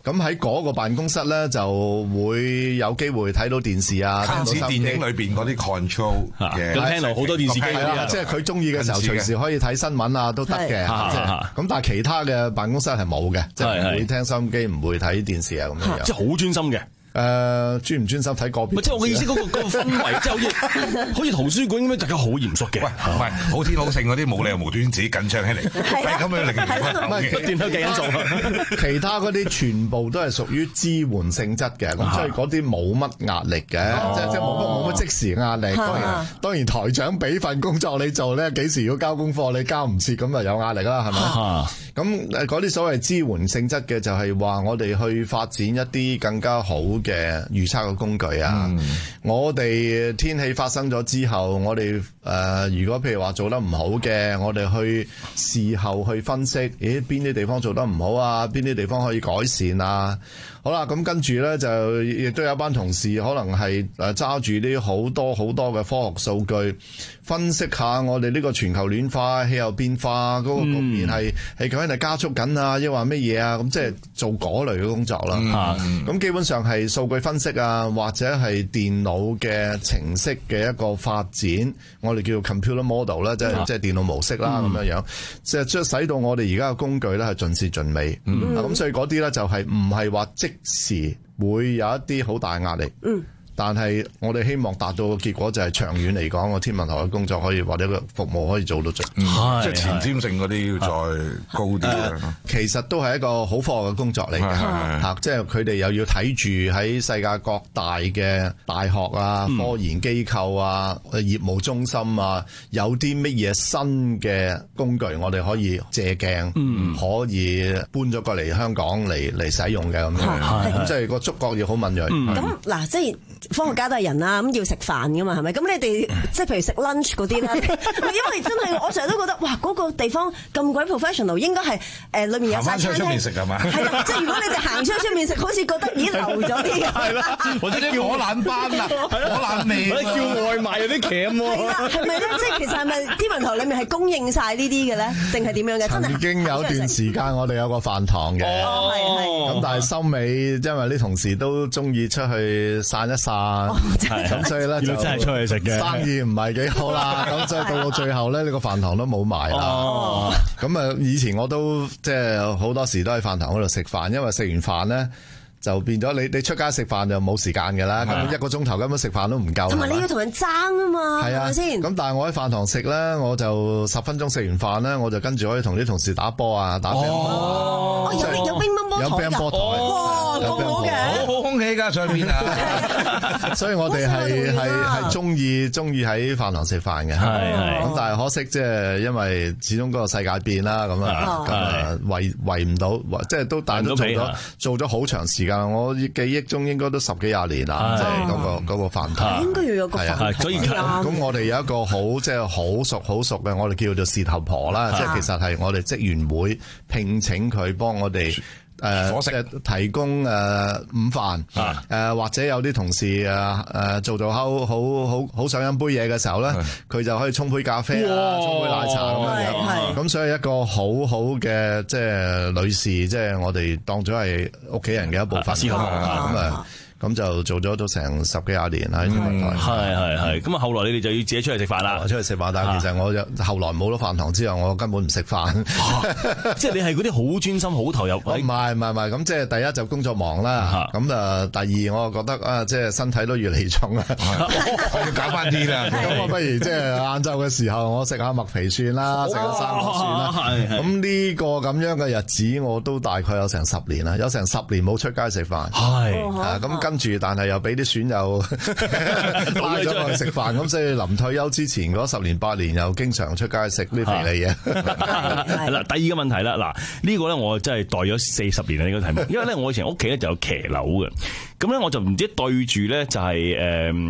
咁喺嗰個辦公室咧就會有機會睇到電視啊， 近似電影裏邊嗰啲 control 嘅， 咁聽到好多電視機啊，即係佢中意嘅時候隨時可以睇新聞啊，都得嘅。即係咁，但係其他嘅辦公室係冇嘅，即係唔會聽收音機，唔會睇電視啊咁樣。 即係好專心嘅。 誒專唔專心睇個別？ 即係我嘅意思，嗰個嗰個氛圍，即係好似好似圖書館咁樣，大家好嚴肅嘅。 喂，唔係好天好盛嗰啲冇理由無端自己緊張起嚟，係咁樣令人唔係不斷都幾因素。 其他嗰啲全部都係屬於支援性質嘅，咁所以嗰啲冇乜壓力嘅，即係即係冇乜冇乜即時壓力。當然當然台長俾份工作你做咧，幾時要交功課你交唔切，咁就有壓力啦，係咪？咁誒嗰啲所謂支援性質嘅就係話我哋去發展一啲更加好嘅預測嘅工具啊！嗯、我哋天氣發生咗之後，我哋誒、呃、如果譬如話做得唔好嘅，我哋去事後去分析，咦邊啲地方做得唔好啊？邊啲地方可以改善啊？好啦，咁跟住咧就亦都有一班同事可能係誒揸住啲好多好多嘅科學數據，分析下我哋呢個全球暖化、氣候變化嗰個局面係係究竟係加速緊啊，抑或乜嘢啊？咁即係做嗰類嘅工作啦。咁、嗯、基本上係數據分析啊，或者係電腦嘅程式嘅一個發展，我哋叫 computer model 啦，即係即係電腦模式啦咁樣樣，即係將使到我哋而家嘅工具咧係盡善盡美。咁、嗯、所以嗰啲咧就係唔係話即時會有一啲好大壓力。嗯。但係我哋希望達到嘅結果就係長遠嚟講，個天文台嘅工作可以或者個服務可以做到盡， 嗯、即係前瞻性嗰啲要再高啲、呃。 其實都係一個好科學嘅工作嚟嘅，嚇！即係佢哋又要睇住喺世界各大嘅大學啊、嗯、科研機構啊、業務中心啊，有啲乜嘢新嘅工具，我哋可以借鏡，嗯、可以搬咗過嚟香港嚟嚟使用嘅咁樣。咁即係個觸覺要好敏銳。 咁嗱，即係。科學家都係人啦，咁要食飯噶嘛，係咪？咁你哋即係譬如食 lunch 嗰啲咧，因為真係我成日都覺得，哇！嗰、嗰個地方咁鬼 professional， 應該係誒裏面有晒餐廳。行出面食係嘛？係啦，即係如果你哋行出出面食，好似覺得咦流咗啲嘅。係啦， 或者啲火腩班啊，火腩味， 或者叫外賣有啲鉗喎。 係啦，係咪咧？即係其實係咪天文台裏面係供應晒呢啲嘅咧？定係點樣嘅？ 曾經有段時間我哋有個飯堂嘅， 哦係係。 咁但係收尾，因為啲同事都中意出去散一散。哦咁所以咧就真係出去食嘅生意唔係幾好啦，咁所以到到最後咧，呢個飯堂都冇埋啦。咁啊，以前我都即係好多時都喺飯堂嗰度食飯，因為食完飯咧就變咗你你出街食飯就冇時間嘅啦，咁一個鐘頭根本食飯都唔夠。 同埋你要同人爭啊嘛，係咪先？ 咁但係我喺飯堂食咧，我就十分鐘食完飯咧，我就跟住可以同啲同事打波啊，打乒乓波。 哦，有有乒乓波台， 有乒乓波台， 哇，咁好嘅， 好好空氣㗎上面啊！ 所以我哋係係係中意中意喺飯堂食飯嘅，係咁但係可惜即係因為始終嗰個世界變啦，咁啊咁啊維維唔到，即係都但係都做咗做咗好長時間。我記憶中應該都十幾廿年啦，即係嗰個嗰個飯堂。 應該要有個飯堂。 所以咁我哋有一個好即係好熟好熟嘅，我哋叫做事頭婆啦，即係其實係我哋職員會聘請佢幫我哋。誒，即係提供誒午飯，誒或者有啲同事誒誒做做好好好好想飲杯嘢嘅時候咧，佢就可以沖杯咖啡啊，沖杯奶茶咁樣樣。咁所以一個好好嘅即係女士，即係我哋當咗係屋企人嘅一部分。咁啊。咁就做咗都成十幾廿年喺天文台。 係係係。咁啊，後來你哋就要自己出去食飯啦。 出去食飯，但係其實我後來冇咗飯堂之後，我根本唔食飯。 即係你係嗰啲好專心、好投入。 唔係唔係唔係，咁即係第一就工作忙啦。咁啊，第二我覺得啊，即係身體都越嚟越重啦。 我要搞翻啲啦。 咁我不如即係晏晝嘅時候，我食下麥皮蒜啦，食下生果蒜啦。咁呢個咁樣嘅日子，我都大概有成十年啦，有成十年冇出街食飯。係。咁。跟住，但係又俾啲損友拉咗我去食飯，咁所以臨退休之前嗰十年八年又經常出街食啲肥膩嘢。 係啦，第二個問題啦，嗱呢個咧我真係代咗四十年啦呢個題目，因為咧我以前屋企咧就有騎樓嘅，咁咧我就唔知對住咧就係誒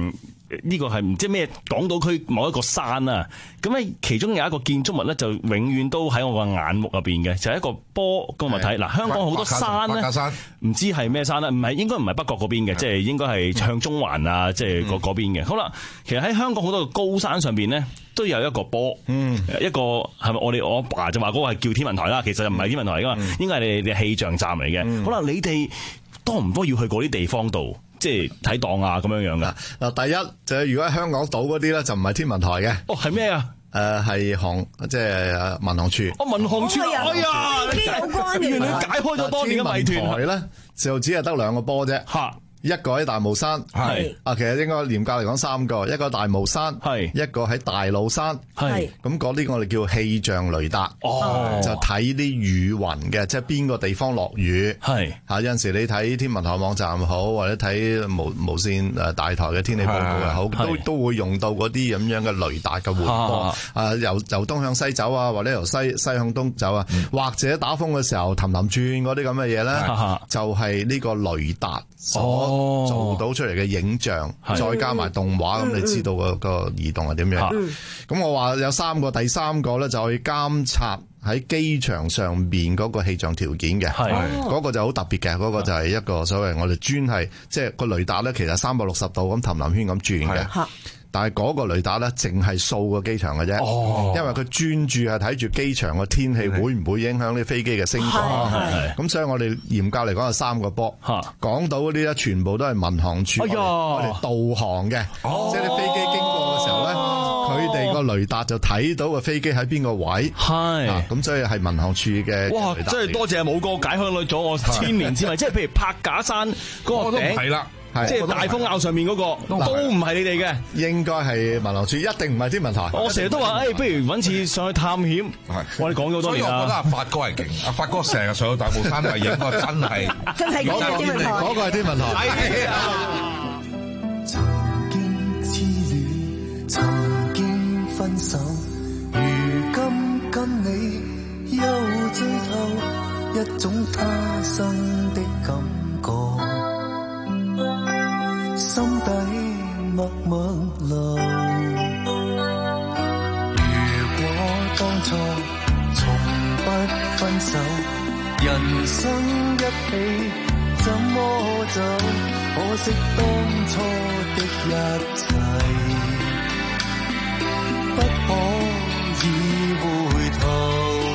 呢個係唔知咩港島區某一個山啊，咁咧其中有一個建築物咧就永遠都喺我個眼目入邊嘅，就係、是、一個波個物體。嗱，香港好多山咧，唔知係咩山啦，唔係應該唔係北角嗰邊嘅，即係應該係向中環啊，即係嗰嗰邊嘅。好啦，其實喺香港好多個高山上邊咧都有一個波，嗯，一個係咪我哋我爸就話嗰個係叫天文台啦，其實就唔係天文台嚟噶嘛，應該係你哋氣象站嚟嘅。嗯、好啦，你哋多唔多要去嗰啲地方度？即係睇檔啊咁樣樣噶。 嗱，第一就係如果喺香港島嗰啲咧，就唔係天文台嘅。 哦，係咩啊？ 誒，係航即係民航處。 哦，民航處。哎呀， 機有關嘅。 原來解開咗多年嘅謎團。 天文台咧就只係得兩個波啫。吓。一個喺大帽山，係啊，其實應該嚴格嚟講三個，一個大帽山，係一個喺大老山，係咁嗰啲我哋叫氣象雷達，哦，就睇啲雨雲嘅，即係邊個地方落雨，係嚇有陣時你睇天文台網站好，或者睇無無線誒大台嘅天氣報告又好，都都會用到嗰啲咁樣嘅雷達嘅回波，啊由由東向西走啊，或者由西西向東走啊，或者打風嘅時候氹氹轉嗰啲咁嘅嘢咧，就係呢個雷達所做到出嚟嘅影像，再加埋動畫，咁你知道個個移動係點樣？咁我話有三個，第三個咧就可以監察喺機場上邊嗰個氣象條件嘅，嗰個就好特別嘅，嗰個就係一個所謂我哋專係即係個雷達咧，其實三百六十度咁氹氹圈咁轉嘅。但係嗰個雷達咧，淨係掃個機場嘅啫，哦、因為佢專注係睇住機場嘅天氣會唔會影響啲飛機嘅升降。咁所以我哋嚴格嚟講係三個波。港島嗰啲咧，全部都係民航處我哋、哎、導航嘅，哦、即係啲飛機經過嘅時候咧，佢哋個雷達就睇到個飛機喺邊個位。係咁、啊，所以係民航處嘅。 哇！真係多謝武哥解開咗我千年之謎，即係譬如柏架山嗰個頂係啦。即係大風坳上面嗰、那個都唔係你哋嘅， 應該係民航處，一定唔係天文台。 我成日都話，誒、哎，不如揾次上去探險。我哋講咗好多年啦。所以我覺得阿發哥係勁，阿發哥成日上去大帽山係影個真係， 真係嗰個天文台， 嗰個係天文台。 曾經痴戀，曾經分手，如今跟你又追透一種他生的感覺。心底默默流。如果當初從不分手，人生一起怎麼走？可惜當初的一切，不可以回頭。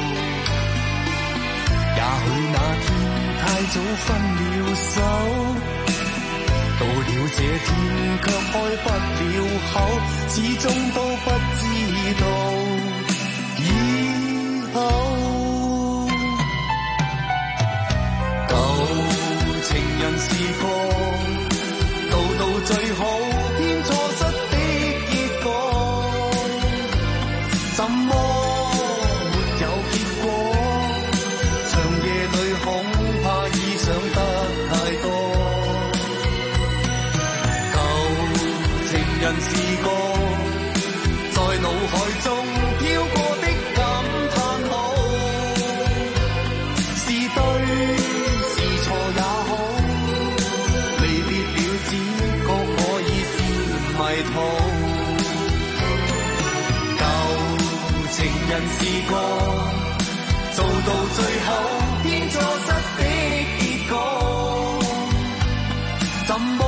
也許那天太早分了手。到了這天卻開不了口，始終都不知道以後。舊情人是個到到最好偏錯失的結果，怎麼沒有結果？長夜裏恐怕已想得太多。人是個在腦海中飄過的感嘆號，是對是錯也好，離別了只覺可以是迷途。舊情人是個做到最後偏錯失的結果，怎麼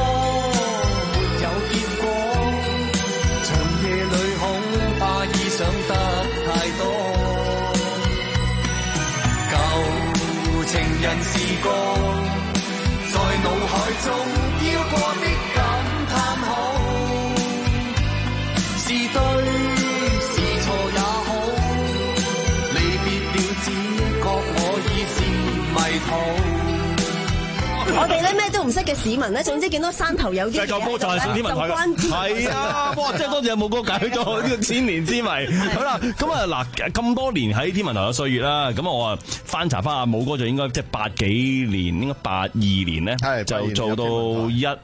想得太多，舊情人是個在腦海中飄過的感嘆號，是對是錯也好，離別了只覺可以是迷途。 我哋咧咩都唔識嘅市民咧，總之見到山頭有啲嘢， 就就係上天文台嘅，係啊！哇，真係多謝有冇哥解咗呢個千年之謎。好啦，咁啊嗱，咁多年喺天文台嘅歲月啦，咁我啊翻查翻阿武哥就應該即係八幾年，應該八二年咧，就做到一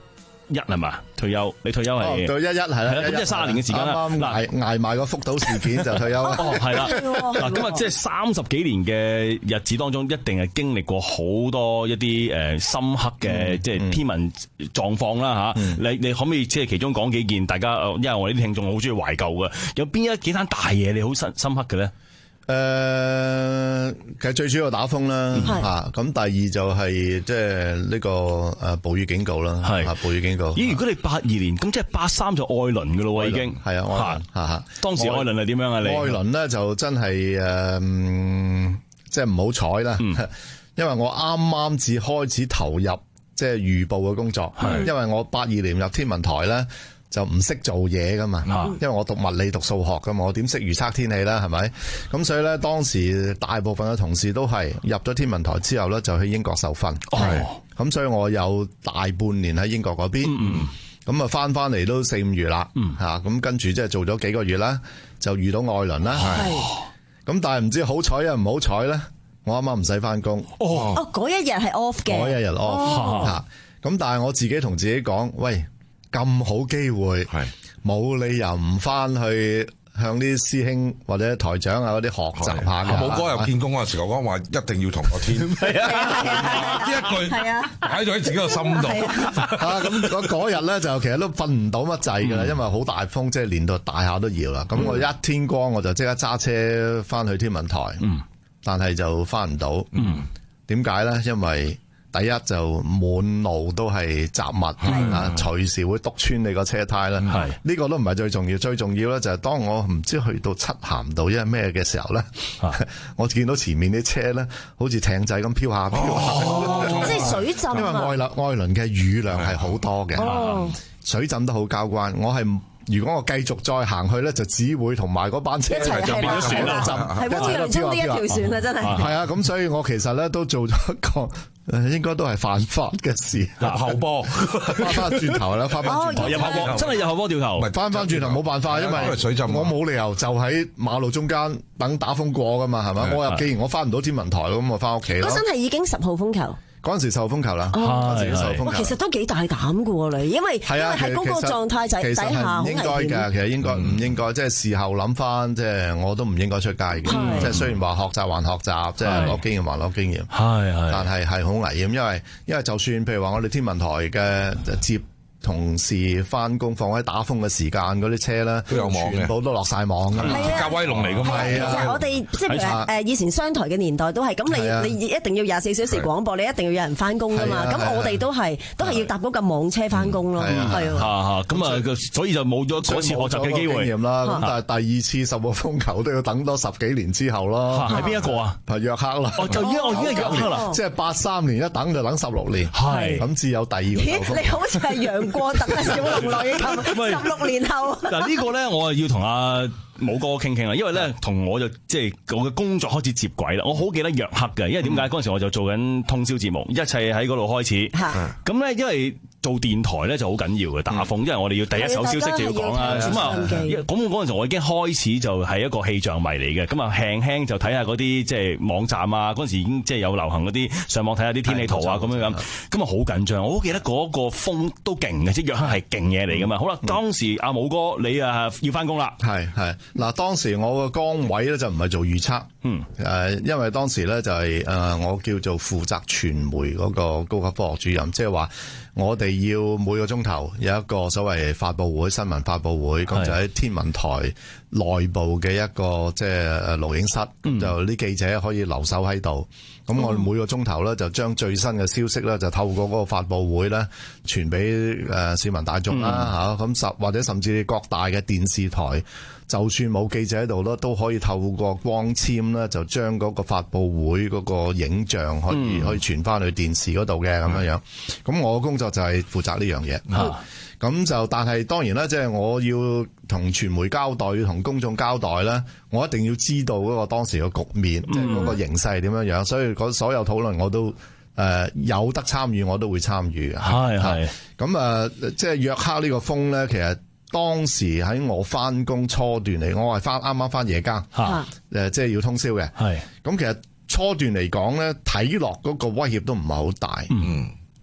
一係嘛？退休，你退休係到一一係啦， 咁即係三十年嘅時間啦。 啱啱捱捱埋個福島事件就退休啦。 哦，係啦。嗱，咁啊，即係三十幾年嘅日子當中，一定係經歷過好多一啲誒深刻嘅即係天文狀況啦嚇。你你可唔可以即係其中講幾件？大家因為我哋啲聽眾好中意懷舊嘅，有邊一幾單大嘢你好深深刻嘅咧？ 誒、呃，其實最主要打風啦，嚇咁、嗯、第二就係即係呢個誒暴雨警告啦，係暴雨警告。 咦？如果你八二年咁，即係八三就愛倫嘅咯喎，已經係啊，嚇嚇。 當時愛倫係點樣啊？你愛倫咧就真係誒，即係唔好彩啦，嗯、因為我啱啱至開始投入即係預報嘅工作，因為我八二年入天文台咧。就唔識做嘢噶嘛，嗯、因為我讀物理讀數學噶嘛，我點識預測天氣啦？係咪？咁所以咧，當時大部分嘅同事都係入咗天文台之後咧，就去英國受訓。係，咁所以我有大半年喺英國嗰邊。嗯咁啊，翻翻嚟都四五月啦。嗯，吓咁跟住即係做咗幾個月啦，就遇到愛倫啦。係，咁但係唔知好彩啊，唔好彩咧，我啱啱唔使翻工。 哦，哦，嗰一日係 off 嘅。 嗰一日 off 吓，咁但係我自己同自己講，喂。咁好機會，係冇理由唔翻去向啲師兄或者台長啊嗰啲學習下嘅。 冇嗰日見工嗰陣時，我講話一定要同個天，係啊，呢一句擺咗喺自己個心度。 啊，咁嗰日咧就其實都瞓唔到乜滯㗎啦，因為好大風，即係連到大廈都搖啦。咁我一天光我就即刻揸車翻去天文台，嗯，但係就翻唔到。嗯，點解咧？因為第一就滿路都係雜物啊，隨時會篤穿你個車胎啦。係呢個都唔係最重要，最重要咧就係當我唔知去到漆咸道因為咩嘅時候咧，我見到前面啲車咧好似艇仔咁飄下飄下， 即係水浸。因為愛倫愛倫嘅雨量係好多嘅，水浸得好交關。我係如果我繼續再行去咧，就只會同埋嗰班車一齊就變咗船啦， 係好似洋葱呢一條船啊，真係。 係啊，咁所以我其實咧都做咗一個。誒，應該都係犯法嘅事。 入後波， 翻翻轉頭啦，翻翻轉頭， 入後波，真係入後波掉頭。 唔係翻翻轉頭冇辦法，因為水浸， 我冇理由就喺馬路中間等打風過噶嘛，係咪？我又既然我翻唔到天文台，咁我翻屋企咯。 嗰陣係已經十號風球。 嗰陣時受風球啦， 哦， 嗰陣時受風球。 其實都幾大膽噶喎你，因為因為喺嗰個狀態仔底下， 唔應該嘅，其實應該唔應該，即係事後諗翻，即係我都唔應該出街嘅。即係雖然話學習還學習，即係攞經驗還攞經驗，係係，但係係好危險，因為因為就算譬如話我哋天文台嘅接同事翻工放喺打風嘅時間，嗰啲車咧都有網嘅， 全部都落晒網㗎嘛， 格威龍嚟㗎嘛。 係啊，其實我哋即係誒誒以前商台嘅年代都係咁，你你一定要廿四小時廣播，你一定要有人翻工㗎嘛。咁我哋都係都係要搭嗰架網車翻工咯。係啊， 咁啊，所以就冇咗嗰次學習嘅機會啦。咁但係第二次十號風球都要等多十幾年之後咯。 係邊一個啊？ 係約克啦。 哦，就依家我依家約克啦， 即係八三年一等就等十六年。係咁至有第二個。 咦？你好似係楊過等啊小龍女咁，十六年後。 嗱呢個咧，我係要同阿武哥傾傾啦，因為咧同我就即係我嘅工作開始接軌啦。我好記得約克嘅，因為點解嗰陣時我就做緊通宵節目，一切喺嗰度開始。咁咧，因為做電台咧就好緊要嘅打風，因為我哋要第一手消息就要講啦。咁啊，咁嗰陣時我已經開始就係一個氣象迷嚟嘅，咁啊輕輕就睇下嗰啲即係網站啊，嗰陣時已經即係有流行嗰啲上網睇下啲天氣圖啊咁樣咁，咁啊好緊張。我好記得嗰個風都勁嘅，即係約克係勁嘢嚟噶嘛。好啦，當時阿武哥你啊要翻工啦， 係係嗱，當時我個崗位咧就唔係做預測，嗯誒，因為當時咧就係誒我叫做負責傳媒嗰個高級科學主任，即係話。我哋要每個鐘頭有一個所謂發佈會、新聞發佈會，咁就喺天文台內部嘅一個即係錄影室，嗯、就啲記者可以留守喺度。咁、嗯、我哋每個鐘頭咧就將最新嘅消息咧就透過嗰個發佈會咧傳俾誒市民大眾啦嚇。咁甚、嗯、或者甚至各大嘅電視台。就算冇記者喺度咧，都可以透過光纖咧，就將嗰個發佈會嗰個影像可以、嗯、可以傳翻去電視嗰度嘅咁樣樣。咁我嘅工作就係負責呢樣嘢。咁、嗯、就但係當然啦，即係我要同傳媒交代，要同公眾交代咧，我一定要知道嗰個當時嘅局面，即係嗰個形勢係點樣樣。所以嗰所有討論我都誒、呃、有得參與，我都會參與嘅。係係。咁啊，即係約克呢個風咧，其實。當時喺我翻工初段嚟，我係翻啱啱翻夜更，誒、啊，即係要通宵嘅。係咁，其實初段嚟講咧，睇落嗰個威脅都唔係好大。嗯，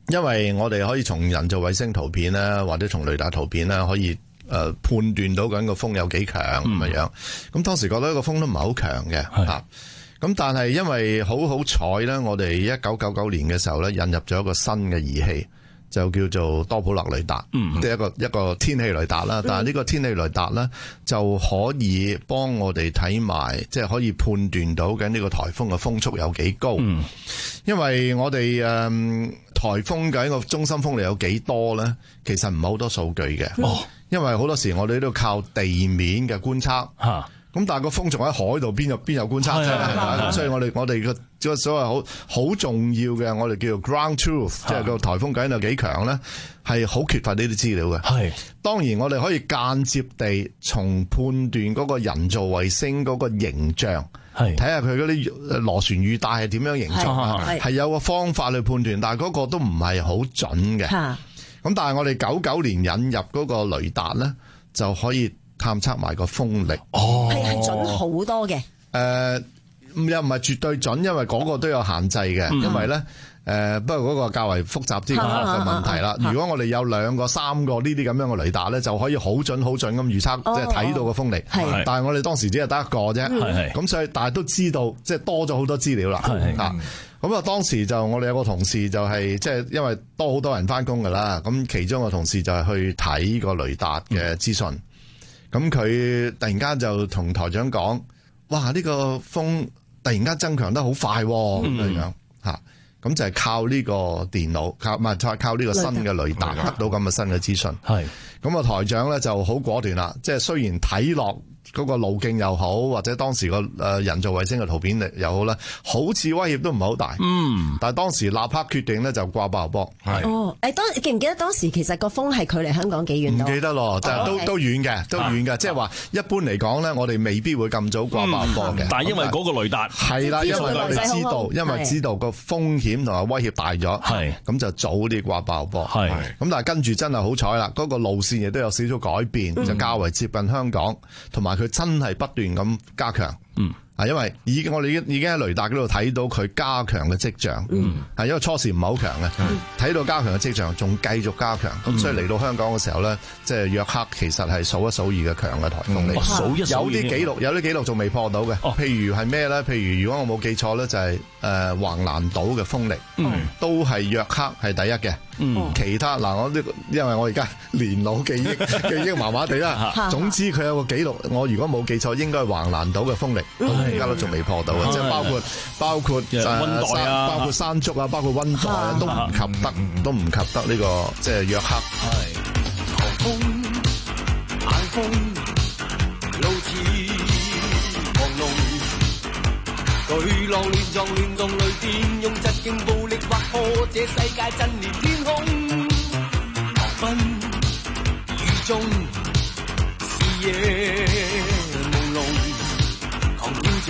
因為我哋可以從人造衛星圖片啦，或者從雷達圖片啦，可以誒、呃、判斷到緊個風有幾強咁嘅樣。咁當時覺得個風都唔係好強嘅嚇。咁但係因為好好彩咧，我哋一九九九年嘅時候咧，引入咗一個新嘅儀器，就叫做多普勒雷達，嗯、即係一個一個天氣雷達啦。但係呢個天氣雷達咧，就可以幫我哋睇埋，即係可以判斷到緊呢個颱風嘅風速有幾高。嗯、因為我哋誒、嗯、颱風嘅一個中心風力有幾多咧，其實唔係好多數據嘅。哦，因為好多時我哋都要靠地面嘅觀測。嚇。咁但係個風仲喺海度，邊有邊有觀測啫？係咪？所以我哋我哋個所謂好好重要嘅，我哋叫做 ground truth，即係個颱風究竟有幾強咧，係好缺乏呢啲資料嘅。係當然我哋可以間接地從判斷嗰個人造衛星嗰個形象，係睇下佢嗰啲螺旋雨帶係點樣形狀，係有個方法去判斷，但係嗰個都唔係好準嘅。咁但係我哋九九年引入嗰個雷達咧，就可以探測埋個風力， 係係準好多嘅。 誒，又唔係絕對準，因為嗰個都有限制嘅。因為咧，誒，不過嗰個較為複雜啲嘅問題啦。如果我哋有兩個、三個呢啲咁樣嘅雷達咧，就可以好準、好準咁預測，即係睇到個風力。係，但係我哋當時只係得一個啫。係，咁所以大家都知道，即係多咗好多資料啦。係啊，咁啊，當時就我哋有個同事就係即係因為多好多人翻工噶啦，咁其中個同事就係去睇個雷達嘅資訊。咁佢突然間就同台長講：哇！呢、這個風突然間增強得好快咁、哦嗯、樣吓，咁就係靠呢個電腦，靠唔係靠呢個新嘅雷達得到咁嘅新嘅資訊。係咁啊，台長咧就好果斷啦，即係雖然睇落嗰個路徑又好，或者當時個誒人造衛星嘅圖片又好啦，好似威脅都唔係好大。嗯，但係當時立刻決定咧就掛爆波。係哦，誒當記唔記得當時其實個風係距離香港幾遠？ 唔記得咯，就係都都遠嘅，都遠嘅。即係話一般嚟講咧，我哋未必會咁早掛爆波嘅。 但係因為嗰個雷達係啦，因為我哋知道，因為知道個風險同埋威脅大咗，係咁就早啲掛爆波。係咁，但係跟住真係好彩啦，嗰個路線亦都有少少改變，就較為接近香港，同埋佢真係不斷咁加強，嗯，啊，因為已經我哋已經已經喺雷達嗰度睇到佢加強嘅跡象，嗯，係因為初時唔係好強嘅，睇、嗯、到加強嘅跡象，仲繼續加強，咁、嗯、所以嚟到香港嘅時候咧，即係約克其實係數一數二嘅強嘅颱風嚟，數、嗯、一數二，有啲記錄，有啲記錄仲未破到嘅，哦，譬如係咩咧？譬如如果我冇記錯咧，就係誒橫瀾島嘅風力，嗯，都係約克係第一嘅。嗯，其他嗱，我呢，因為我而家年老記憶記憶麻麻地啦。總之佢有個記錄，我如果冇記錯，應該係橫瀾島嘅風力，而家都仲未破到嘅，即係包括包括溫帶啊，包括山竹啊，包括溫帶啊，都唔及得，都唔及得呢個即係約克。係狂風猛風，路似狂龍，巨浪亂撞亂動雷電，用疾勁暴力劃破這世界震裂天空。狂奔雨中，視野朦朧，狂飆着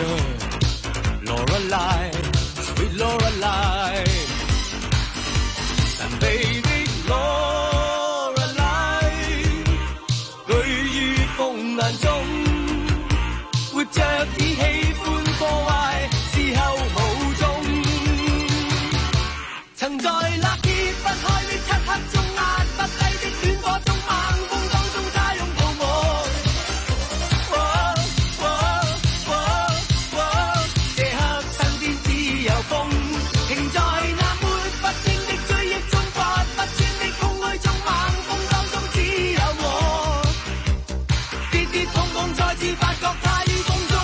Lorelei Sweet Lorelei， 神秘的 Lorelei， 居於風難中，活着只喜歡破壞，事後無蹤。曾在那揭不開的漆黑中，壓不低的戀火中，猛風當中，他擁抱我。哦哦哦哦，這刻身邊只有風，停在那抹不清的追憶中，發不穿的空虛中，猛風當中只有我。跌跌碰碰，再次發覺他於風中。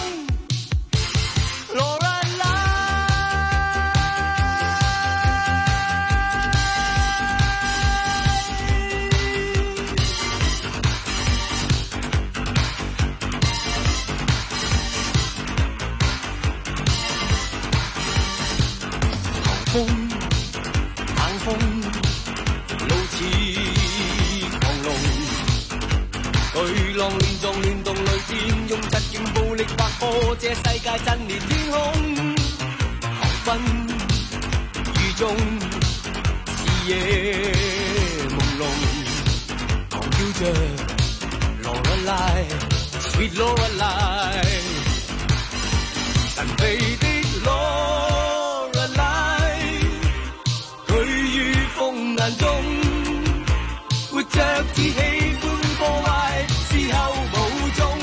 風猛風，路似狂龍，巨浪亂撞亂動雷電，用疾勁暴力劃破這世界震裂天空。狂奔雨中，視野朦朧，狂飆着 Lorelei Sweet Lorelei， 神秘的 Lorelei， 居於風活着只喜歡破壞，事後無蹤。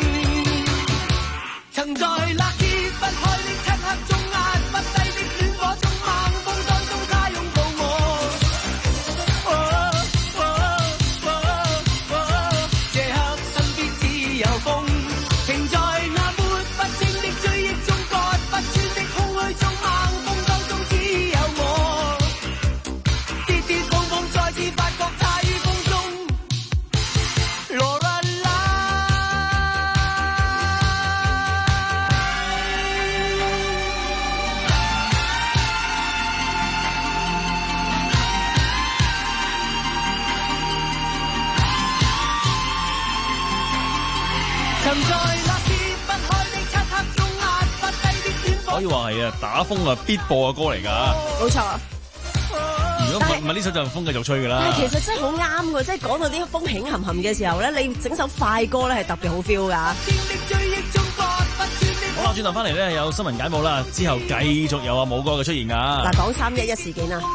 曾在勒結不開的漆黑中壓不低的戀火中，猛風當中他擁抱我。哦哦哦哦，這刻身邊只有風，停在那抹不清的追憶中，割不穿的空虛中，猛風當中只有我。跌跌碰碰再次發覺他於風中。 可以話係啊，打風啊必播嘅歌嚟㗎。 冇錯。 如果唔係唔係呢首就風繼續吹㗎啦。 但係其實真係好啱㗎，即係講到啲風輕冚冚嘅時候咧，你整首快歌咧係特別好 feel 㗎。 好啦，轉頭翻嚟咧有新聞解報啦，之後繼續有啊武哥嘅出現㗎。 嗱，講三一一事件啊。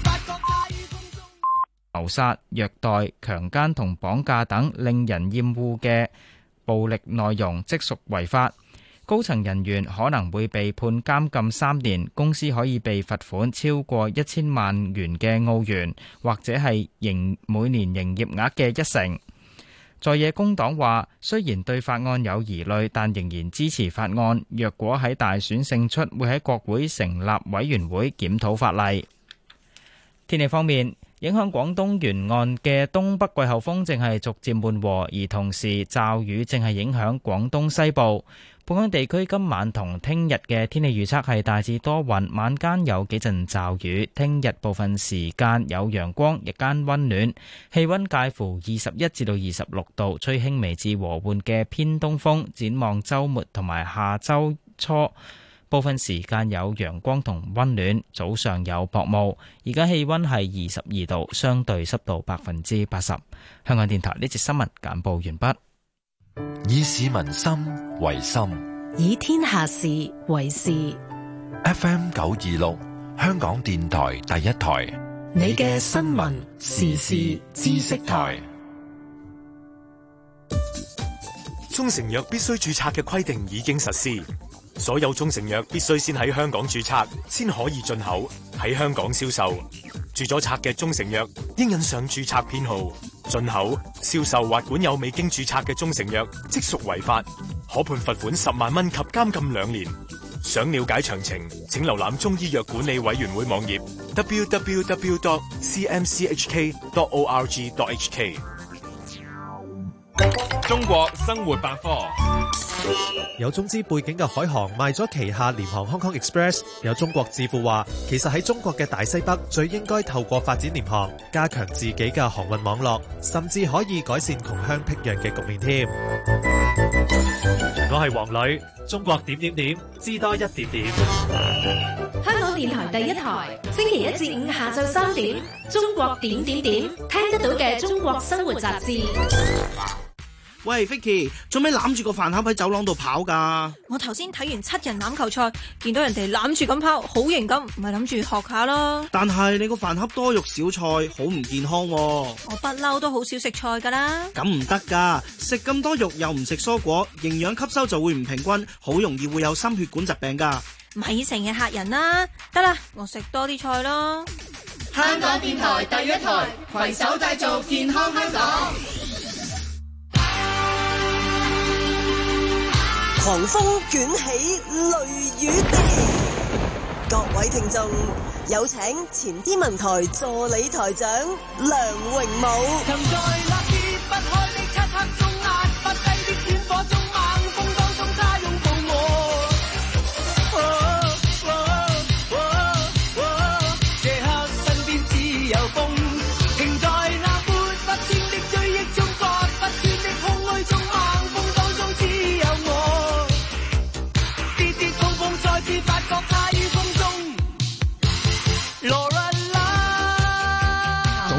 謀殺、虐待、強姦同綁架等令人厭惡嘅暴力內容，即屬違法。高層人員可能會被判監禁三年，公司可以被罰款超過一千萬元嘅澳元，或者係營每年營業額嘅一成。在野工黨話，雖然對法案有疑慮，但仍然支持法案。若果喺大選勝出，會喺國會成立委員會檢討法例。天氣方面，影響廣東沿岸嘅東北季候風正係逐漸緩和，而同時驟雨正係影響廣東西部。本港地區今晚同聽日嘅天氣預測係大致多雲，晚間有幾陣驟雨。聽日部分時間有陽光，日間溫暖，氣溫介乎二十一至到二十六度，吹輕微至和緩嘅偏東風。展望週末同埋下週初，部分時間有陽光同溫暖，早上有薄霧。而家氣溫係二十二度，相對濕度百分之八十。香港電台呢節新聞簡報完畢。 以市民心為心， 以天下事為事。 F M 九二六，香港電台第一台， 你嘅新聞時事知識台。 中成藥必須註冊嘅規定已經實施，所有中成藥必須先喺香港註冊，先可以進口，喺香港銷售。註咗冊嘅中成藥應印上註冊編號。進口、銷售或管有未經註冊嘅中成藥，即屬違法，可判罰款十萬蚊及監禁兩年。想了解詳情，請瀏覽中醫藥管理委員會網頁 double-u double-u double-u dot c m c h k dot org dot h k。 中國生活百科。 有中資背景嘅海航賣咗旗下廉航 Hong Kong Express。有中國智庫話，其實喺中國嘅大西北最應該透過發展廉航，加強自己嘅航運網絡，甚至可以改善窮鄉僻壤嘅局面添。我係黃磊，中國點點點，知多一點點。 香港電台第一台，星期一至五下晝三點，中國點點點，聽得到嘅中國生活雜誌。 喂 Vicky， 做咩攬住個飯盒喺走廊度跑噶？ 我頭先睇完七人欖球賽，見到人哋攬住咁跑，好型咁，咪諗住學下咯。 但係你個飯盒多肉少菜，好唔健康喎。 我不嬲都好少食菜噶啦。 咁唔得噶，食咁多肉又唔食蔬果，營養吸收就會唔平均，好容易會有心血管疾病噶。 咪成日嚇人啦！得啦，我食多啲菜咯。 香港電台第一台，攜手製造健康香港。 狂風捲起雷雨地，各位聽眾有請前天文台助理台長梁榮武。 曾在那揭不開的漆黑中，壓不低的戀火中，猛風當中他擁抱我。哦哦哦哦，這刻身邊只有風，停在那抹不清的追憶中，割不穿的空虛中，猛風當中只有我。再次發覺他於風中。 早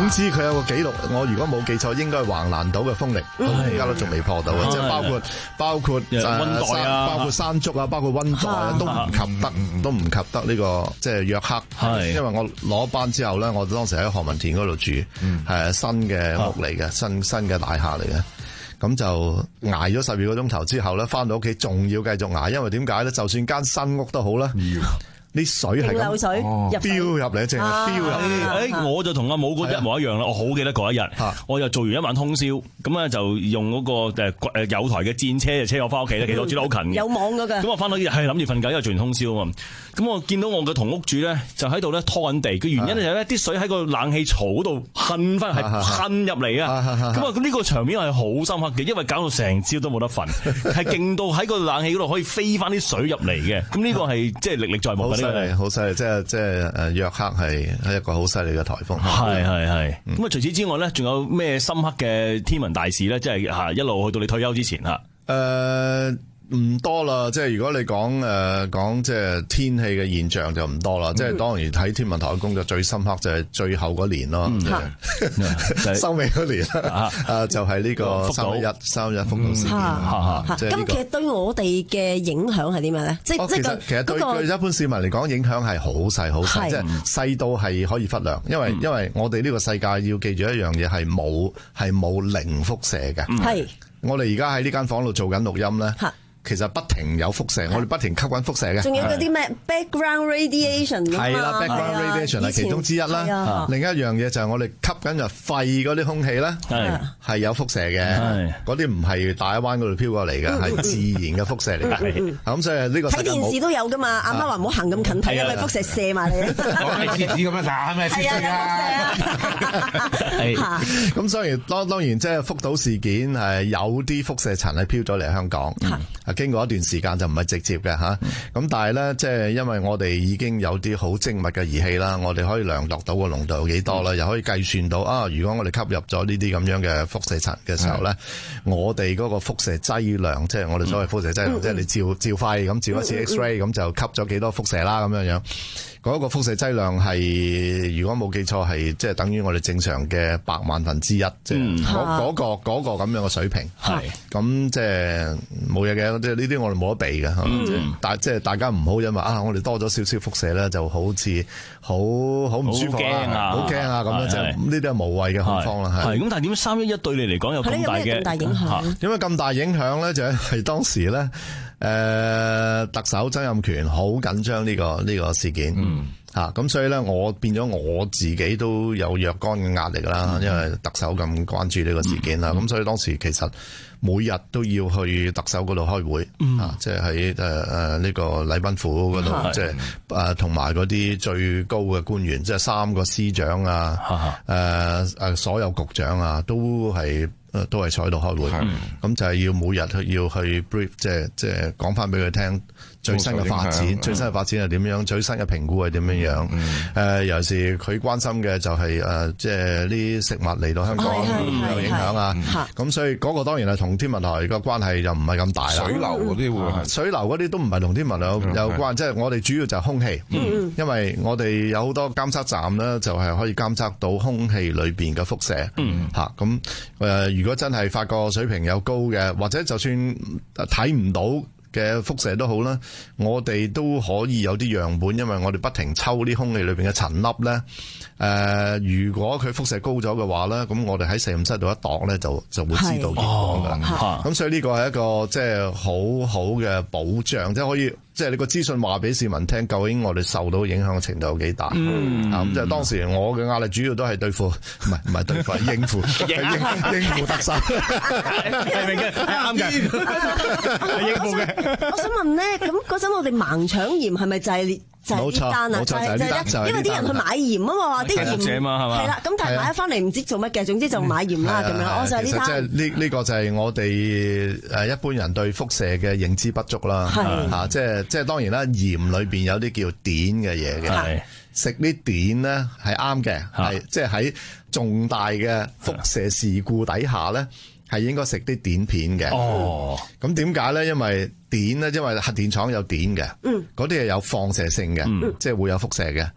總之佢有個記錄，我如果冇記錯，應該係橫瀾島嘅風力，到而家都仲未破到嘅，即係包括包括溫帶啊， 包括山竹啊，包括溫帶啊，都唔及得，都唔及得呢個即係約克。因為我攞班之後咧，我當時喺何文田嗰度住，係新嘅屋嚟嘅，新新嘅大廈嚟嘅。咁就捱咗十二個鐘頭之後咧，翻到屋企仲要繼續捱，因為點解咧？就算間新屋都好啦。啲水係咁水飆入嚟，淨係飆入嚟。 誒，我就同阿武哥一模一樣啦。我好記得嗰一日，我就做完一晚通宵，咁咧就用嗰個誒誒有台嘅戰車就車我翻屋企咧。其實我住得好近嘅， 有網嗰個。咁我翻到係諗住瞓覺，因為做完通宵啊嘛。咁我見到我嘅同屋主咧，就喺度咧拖緊地。嘅原因咧就係咧啲水喺個冷氣槽度噴翻，係噴入嚟啊。咁啊，咁呢個場面係好深刻嘅，因為搞到成朝都冇得瞓，係勁到喺個冷氣嗰度可以飛翻啲水入嚟嘅。咁呢個係即係歷歷在目嘅。 犀利，好犀利，即係即係誒約克係係一個好犀利嘅颱風。 係係係。咁啊，除此之外咧，仲有咩深刻嘅天文大事咧？即係嚇一路去到你退休之前嚇。 誒。唔多啦，即係如果你講誒講即係天氣嘅現象就唔多啦。即係當然睇天文台嘅工作最深刻就係最後嗰年咯，收尾嗰年啊，就係呢個三一一三一一福島事件。 咁其實對我哋嘅影響係啲咩咧？即係即係其實對對一般市民嚟講影響係好細好細，即係細到係可以忽略。因為因為我哋呢個世界要記住一樣嘢係冇係冇零輻射嘅。係我哋而家喺呢間房度做緊錄音咧。其實不停有輻射，我哋不停吸緊輻射嘅。 仲有嗰啲咩 background radiation 㗎嘛？ 係啦 ，background radiation 係其中之一啦。另一樣嘢就係我哋吸緊入肺嗰啲空氣咧，係有輻射嘅。嗰啲唔係大灣嗰度飄過嚟嘅，係自然嘅輻射嚟嘅。咁所以呢個睇電視都有㗎嘛？阿媽話唔好行咁近睇，因為輻射射埋嚟。 講係廁紙咁樣打咩？係啊， 係啊。咁所以當當然即係福島事件係有啲輻射塵係飄咗嚟香港。經過一段時間就唔係直接嘅嚇，咁但係咧，即係因為我哋已經有啲好精密嘅儀器啦，我哋可以量度到個濃度有幾多啦，又可以計算到啊，如果我哋吸入咗呢啲咁樣嘅輻射塵嘅時候咧，我哋嗰個輻射劑量，即係我哋所謂輻射劑量，即係你照照肺咁照一次 X-ray 咁就吸咗幾多輻射啦咁樣樣。嗰個輻射劑量係，如果冇記錯係即係等於我哋正常嘅百萬分之一，即係嗰嗰個嗰個咁樣嘅水平。係咁即係冇嘢嘅，即係呢啲我哋冇得避嘅。嗯，但即係大家唔好因為啊，我哋多咗少少輻射咧，就好似好好唔舒服啊，好驚啊咁樣就呢啲係無謂嘅恐慌啦。 係咁，但係點三一一對你嚟講有咁大嘅大影響？ 點解咁大影響咧？就係當時咧。誒、呃、特首曾蔭權好緊張呢個呢、這個事件，嗯嚇咁、啊、所以咧，我變咗我自己都有若干嘅壓力啦，嗯、因為特首咁關注呢個事件啦，咁、嗯、所以當時其實每日都要去特首嗰度開會，嗯、啊，即係喺誒誒呢個禮賓府嗰度，嗯、即係誒同埋嗰啲最高嘅官員，即係三個司長啊，誒誒、嗯呃、所有局長啊，都係。都係坐喺度開會，咁、嗯、就係要每日去要去 brief，即係即係講翻俾佢聽最新嘅發展，最新嘅發展係點樣，最新嘅評估係點樣樣。誒、嗯呃，尤其是佢關心嘅就係、是、誒，即係啲食物嚟到香港會唔會有影響啊？咁、嗯、所以嗰個當然係同天文台個關係就唔係咁大啦。 水流嗰啲會， 嗯、水流嗰啲都唔係同天文台有有關，即係、嗯、我哋主要就係空氣，嗯、因為我哋有好多監測站咧，就係可以監測到空氣裏邊嘅輻射。嚇咁誒。如果真係發覺水平有高嘅，或者就算睇唔到嘅輻射都好啦，我哋都可以有啲樣本，因為我哋不停抽啲空氣裏邊嘅塵粒咧。誒、呃，如果佢輻射高咗嘅話咧，咁我哋喺實驗室度一度咧，就就會知道結果㗎。咁、哦、所以呢個係一個即係好好嘅保障，即係可以。即係你個資訊話俾市民聽，究竟我哋受到影響嘅程度有幾大？嗯，咁即係當時我嘅壓力主要都係對付，唔係唔係對付，係應付，應應付特首， 係明嘅，係啱嘅，係應付嘅。 我想問咧，咁嗰陣我哋盲搶鹽係咪就係？就係呢單啊，就係就係因為啲人去買鹽啊嘛，啲鹽係啦，咁但係買咗翻嚟唔知做乜嘅，總之就買鹽啦咁樣。我就係呢單。 即係呢呢個就係我哋誒一般人對輻射嘅認知不足啦。係嚇，即係即係當然啦，鹽裏邊有啲叫碘嘅嘢嘅，食啲碘咧係啱嘅，係即係喺重大嘅輻射事故底下咧。係應該食啲碘片嘅。哦，咁點解咧？因為碘咧，因為核電廠有碘嘅，嗯，嗰啲係有放射性嘅，嗯，即係會有輻射嘅。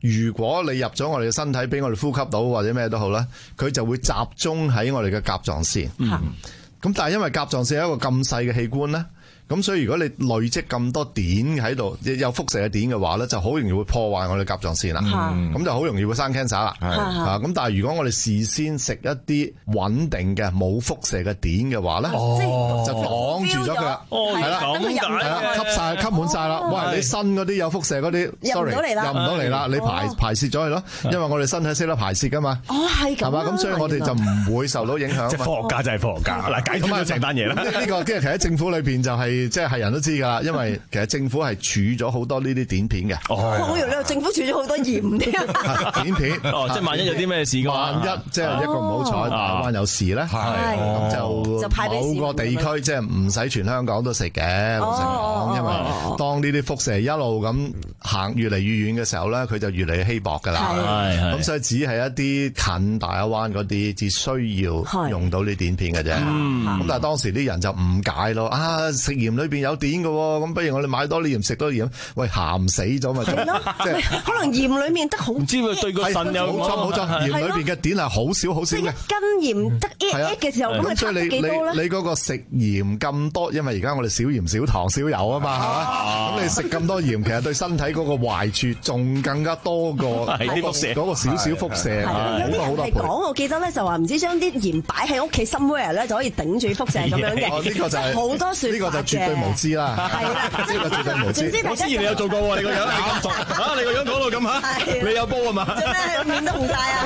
如果你入咗我哋嘅身體，俾我哋呼吸到或者咩都好啦，佢就會集中喺我哋嘅甲狀腺。嗯，咁但係因為甲狀腺係一個咁細嘅器官咧。咁所以如果你累積咁多碘喺度，有輻射嘅碘嘅話咧，就好容易會破壞我哋甲狀腺啦。咁、嗯、就好容易會生 cancer 啦。咁、啊、但係如果我哋事先食一啲穩定嘅冇輻射嘅碘嘅話咧，哦、就擋住咗佢啦。係啦，係啦，吸晒吸滿晒啦。喂，你新嗰啲有輻射嗰啲 ，sorry， 入唔到嚟啦，你排、哦、排泄咗佢咯。因為我哋身體識得排泄噶嘛。 哦，係咁。係嘛， 咁所以我哋就唔會受到影響。 即係科學家就係科學家。嗱，解決咗成單嘢啦。 呢、這個即係其實喺政府裏邊就係、是。即係人都知㗎啦，因為其實政府係儲咗好多呢啲碘片嘅。 哦，我以為你話政府儲咗好多鹽添。 碘片， 哦，即係萬一有啲咩事嘅話， 萬一即係一個唔好彩，台灣有事咧，咁就就派俾某個地區即係唔使全香港都食嘅，老實講，因為當呢啲輻射一路咁行越嚟越遠嘅時候咧，佢就越嚟越稀薄㗎啦。係咁所以只係一啲近大亞灣嗰啲，只需要用到呢碘片嘅啫。咁但係當時啲人就誤解咯，啊食鹽裏邊有碘嘅，咁不如我哋買多啲鹽食多啲鹽，喂鹹死咗咪？ 係咯，即係可能鹽裏面得好， 唔知佢對個腎有冇錯冇錯，鹽裏邊嘅碘係好少好少嘅。 斤鹽得一一嘅時候，咁咪差幾多咧？ 你你嗰個食鹽咁多，因為而家我哋少鹽少糖少油啊嘛，係嘛？咁你食咁多鹽，其實對身體嗰個壞處仲更加多過嗰個嗰個少少輻射。 有啲人係講，我記得咧就話唔知將啲鹽擺喺屋企 somewhere 咧就可以頂住輻射咁樣嘅。 呢個就係好多説法。 就絕對無知啦，係啦，呢個絕對無知。 我之前你有做過喎，你個樣你咁熟嚇，你個樣講到咁嚇，你有煲啊嘛？ 做咩面都紅晒啊！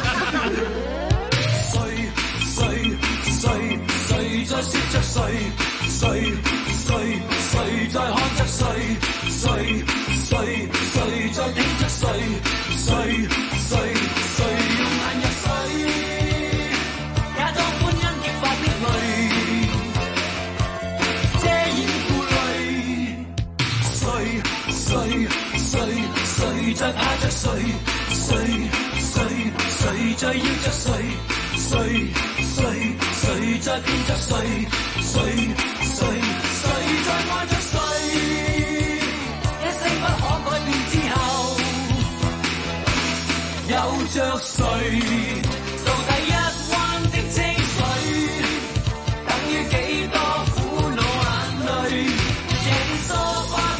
誰誰誰誰在笑着誰？誰誰誰在看着誰？誰誰誰在聽着誰？誰誰誰用眼入水？假裝歡欣激發的淚。誰誰誰在怕着誰？誰誰誰在要着誰？誰誰誰在騙着誰？誰誰誰在愛着誰？一聲不可改變之後，有着誰？到第一彎的清水，等於幾多苦惱眼淚？這啲疏忽。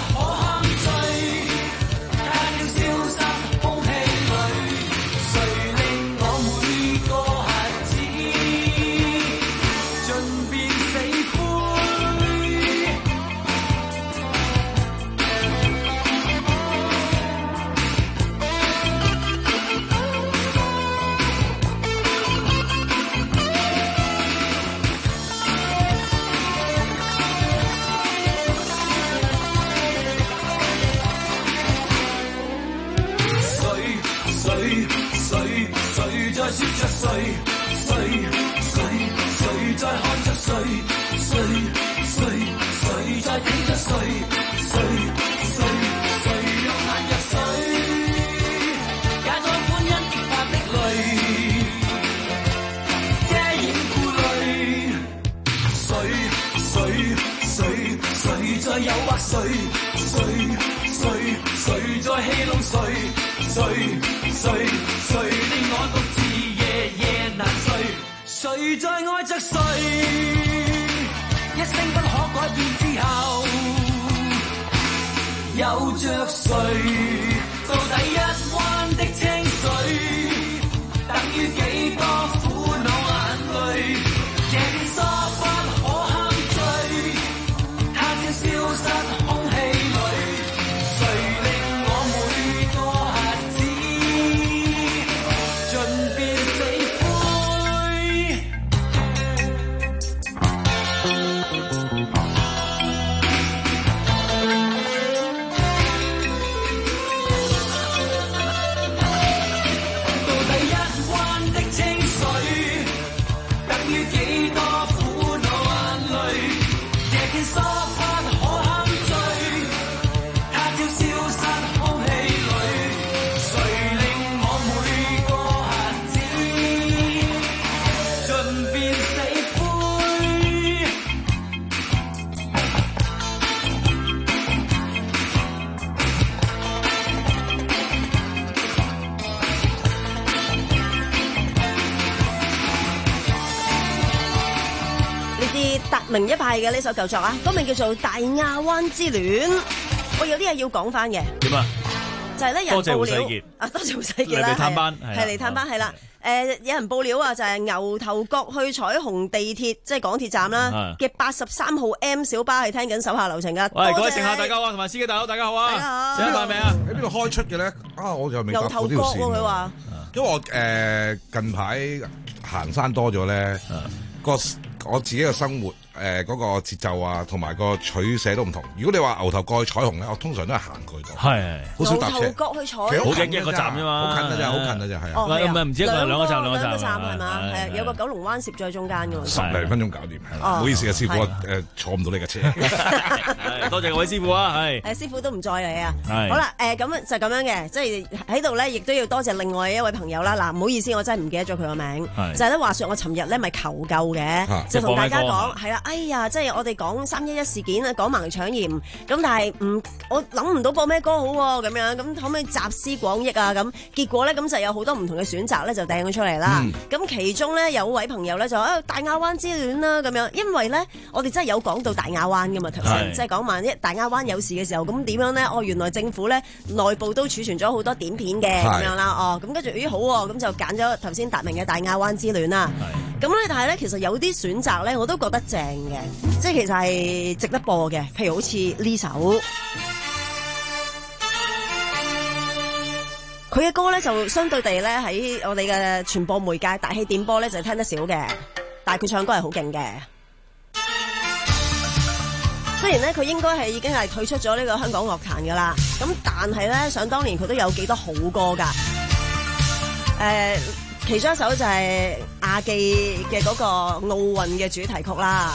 笑着誰？誰誰誰在看着誰？誰誰誰在聽着誰？誰誰誰用眼入水？假裝歡欣激發的淚，遮掩顧慮。誰誰誰誰在誘惑誰？誰誰誰在戲弄誰？誰誰誰令我獨自夜夜難睡？誰在愛着誰？一聲不可改變之後，有着誰？到第一彎的清水，等於幾多苦惱眼淚？這片疏不可堪追，它將消失空氣裏。誰令我每個瞎子盡變死灰？ 另一派嘅呢首舊作啊，歌名叫做《大亞灣之戀》。我有啲嘢要講翻嘅。點啊？就係咧，有人報料啊，多謝胡世傑啦， 嚟探班， 係嚟探班，係啦。誒，有人報料啊，就係牛頭角去彩虹地鐵，即係港鐵站啦嘅八十三號 M 小巴係聽緊手下留情噶。 喂，各位乘客大家好，同埋司機大佬大家好啊！大家好。請問係咪啊？ 喺邊度開出嘅咧？啊，我就未搭過呢條線。 牛頭角佢話， 因為我誒近排行山多咗咧，個我自己嘅生活。誒嗰個節奏啊，同埋個取捨都唔同。如果你話牛頭角去彩虹咧，我通常都係行過去度，係好少搭車。 牛頭角去彩虹， 其實好近一個站啫嘛， 好近啊，咋，好近啊，咋係啊。 唔係唔止一個，兩個站，兩個站係嘛？係有個九龍灣攝咗喺中間嘅喎。 十零分鐘搞掂，係啦。唔好意思啊，師傅，誒坐唔到你嘅車。 多謝各位師傅啊，係。 誒師傅都唔載你啊。好啦，誒咁就咁樣嘅，即係喺度咧，亦都要多謝另外一位朋友啦。嗱，唔好意思，我真係唔記得咗佢個名。就係咧，話説我尋日咧咪求救嘅，就同大家講係啦。哎呀，即係我哋講三一一事件啊，講盲腸炎，咁但係唔，我諗唔到播咩歌好喎，咁樣咁可唔可以集思廣益啊？咁結果咧，咁就有好多唔同嘅選擇咧，就掟咗出嚟啦。咁、嗯、其中咧有位朋友咧就啊大亞灣之戀啦，咁樣，因為咧我哋真係有講到大亞灣噶嘛，頭先即係講萬一大亞灣有事嘅時候，咁點樣咧？哦，原來政府咧內部都儲存咗好多碘片嘅咁樣啦。哦，咁跟住咦好喎，咁就揀咗頭先達明嘅大亞灣之戀啦。咁咧，但係咧，其實有啲選擇咧，我都覺得正嘅，即係其實係值得播嘅。譬如好似呢首，佢嘅歌咧就相對地咧喺我哋嘅傳播媒介大氣電波咧就係聽得少嘅，但係佢唱歌係好勁嘅。雖然咧佢應該係已經係退出咗呢個香港樂壇噶啦，咁但係咧想當年佢都有幾多好歌噶，誒、呃。其中一首就係亞記嘅嗰個奧運嘅主題曲啦。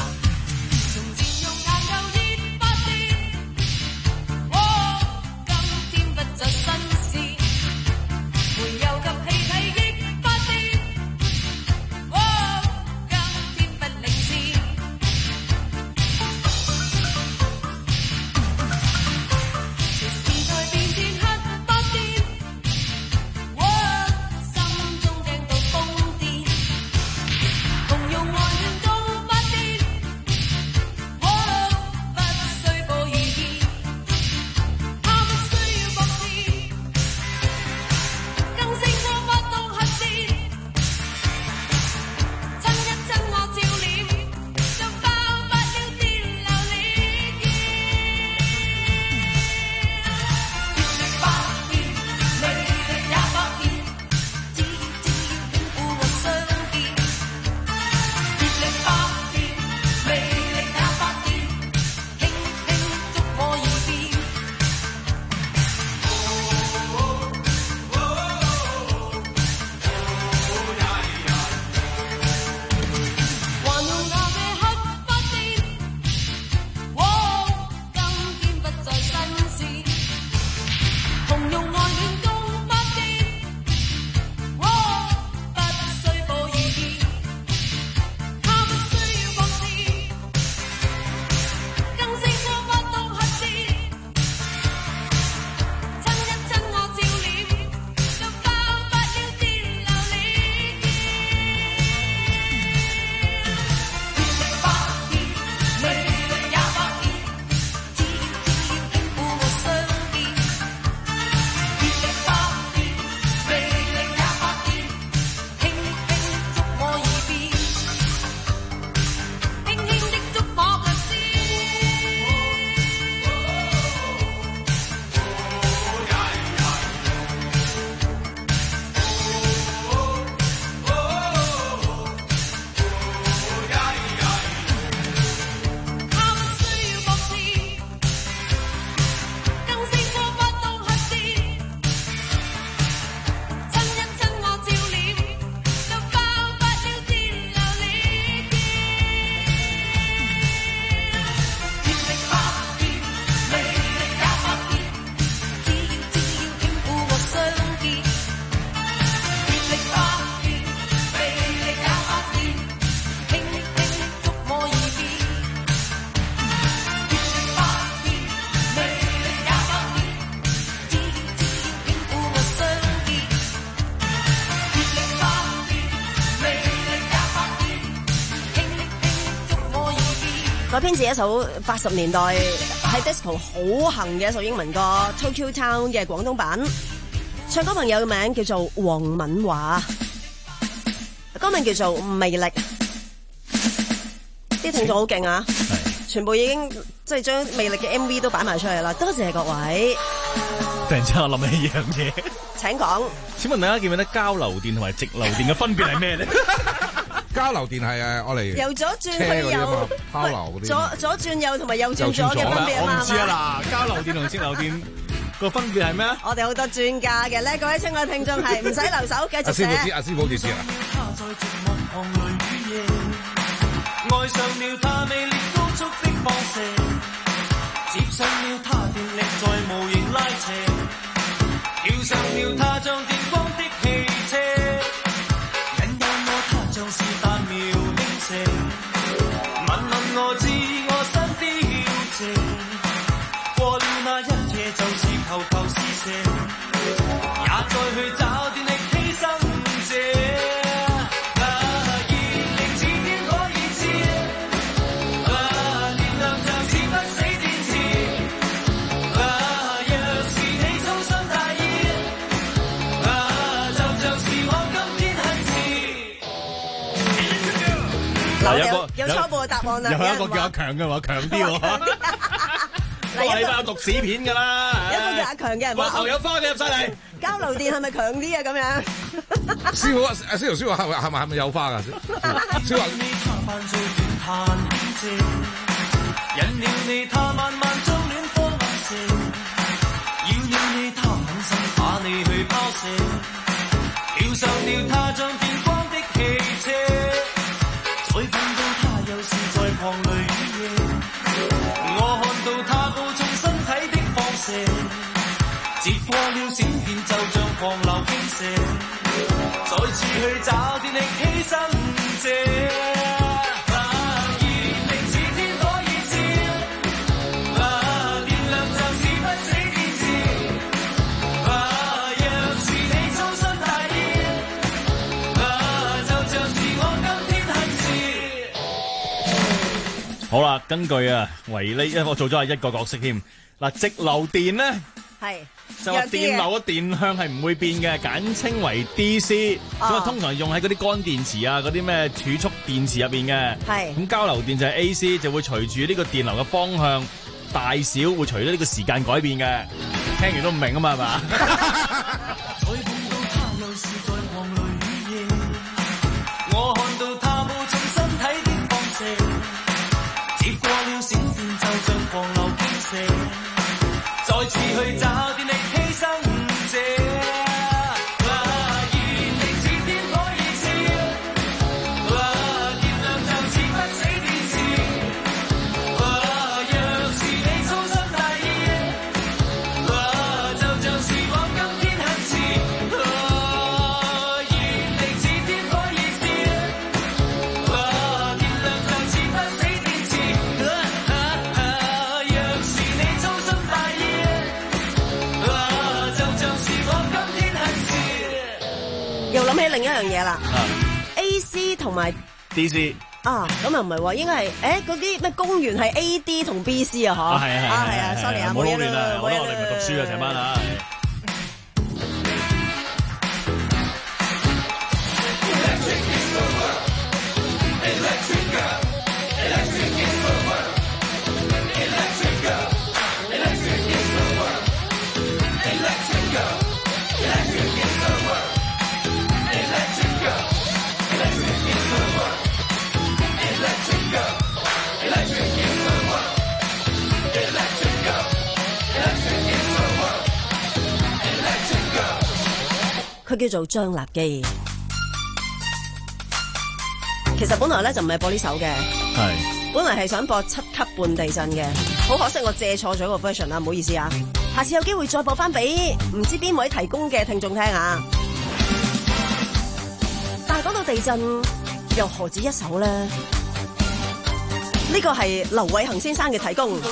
改編自一首八十年代喺 disco 好行嘅一首英文歌《Tokyo Town》嘅廣東版。唱歌朋友嘅名叫做黃敏華，歌名叫做《魅力》。啲聽眾好勁啊！全部已經即係將魅力嘅 M V 都擺埋出嚟啦，多謝各位。 突然之間我諗起一樣嘢， 請講。 請問大家記唔記得交流電同埋直流電嘅分別係咩咧？ 交流電係誒我嚟由左轉去右， 拋流嗰啲。 左左轉右同埋右轉左嘅分別啊嘛。 我唔知啊嗱，交流電同直流電個分別係咩啊？ 我哋好多專家嘅咧，各位親愛聽眾係唔使留手，繼續寫。 阿師傅知，阿師傅幾時啊？ 愛上了他魅力高速的放射，接上了他電力在無形拉扯，跳上了他像電光的汽車，引誘我他像是彈苗傾瀉，問問我知我身的瀟灑，過了那一夜就是頭頭是射，也再去找電力犧牲者。 有有有初步嘅答案啦， 有一個叫阿強嘅話強啲喎，個禮拜有讀屎片㗎啦， 有一個叫阿強嘅人話頭有花嘅入晒嚟， 交流電係咪強啲啊？咁樣師傅，阿師傅師傅係咪係咪係咪有花㗎？師傅。再碰到他又是在旁淚雨夜，我看到他補充身體的放射，接過了閃電就像狂流傾瀉，再次去找電力犧牲者。 好啦，根據啊維呢，因為我做咗係一個角色添。嗱，直流電咧係就話電流嘅電向係唔會變嘅，簡稱為 D C。咁啊，通常用喺嗰啲乾電池啊、嗰啲咩儲蓄電池入邊嘅。係咁交流電就係 A C，就會隨住呢個電流嘅方向大小會隨咗呢個時間改變嘅。聽完都唔明啊嘛，係嘛？我看到他補充身體的放射，接過了閃電就像狂流傾瀉，再次去找電力犧牲者。 又諗起另一樣嘢啦 ，A C 同埋 D C 啊，咁又唔係喎，應該係誒嗰啲咩公園係 A D 同 B C 啊，嗬？啊係啊係啊 ，sorry 啊， 冇撈亂啊，我哋唔係讀書啊，成班啊。 佢叫做張立基，其實本來咧就唔係播呢首嘅，係本來係想播七級半地震嘅，好可惜我借錯咗個 version 啦，唔好意思啊，下次有機會再播翻俾唔知邊位提供嘅聽眾聽啊。但係講到地震，又何止一首咧？呢個係劉偉恒先生嘅提供。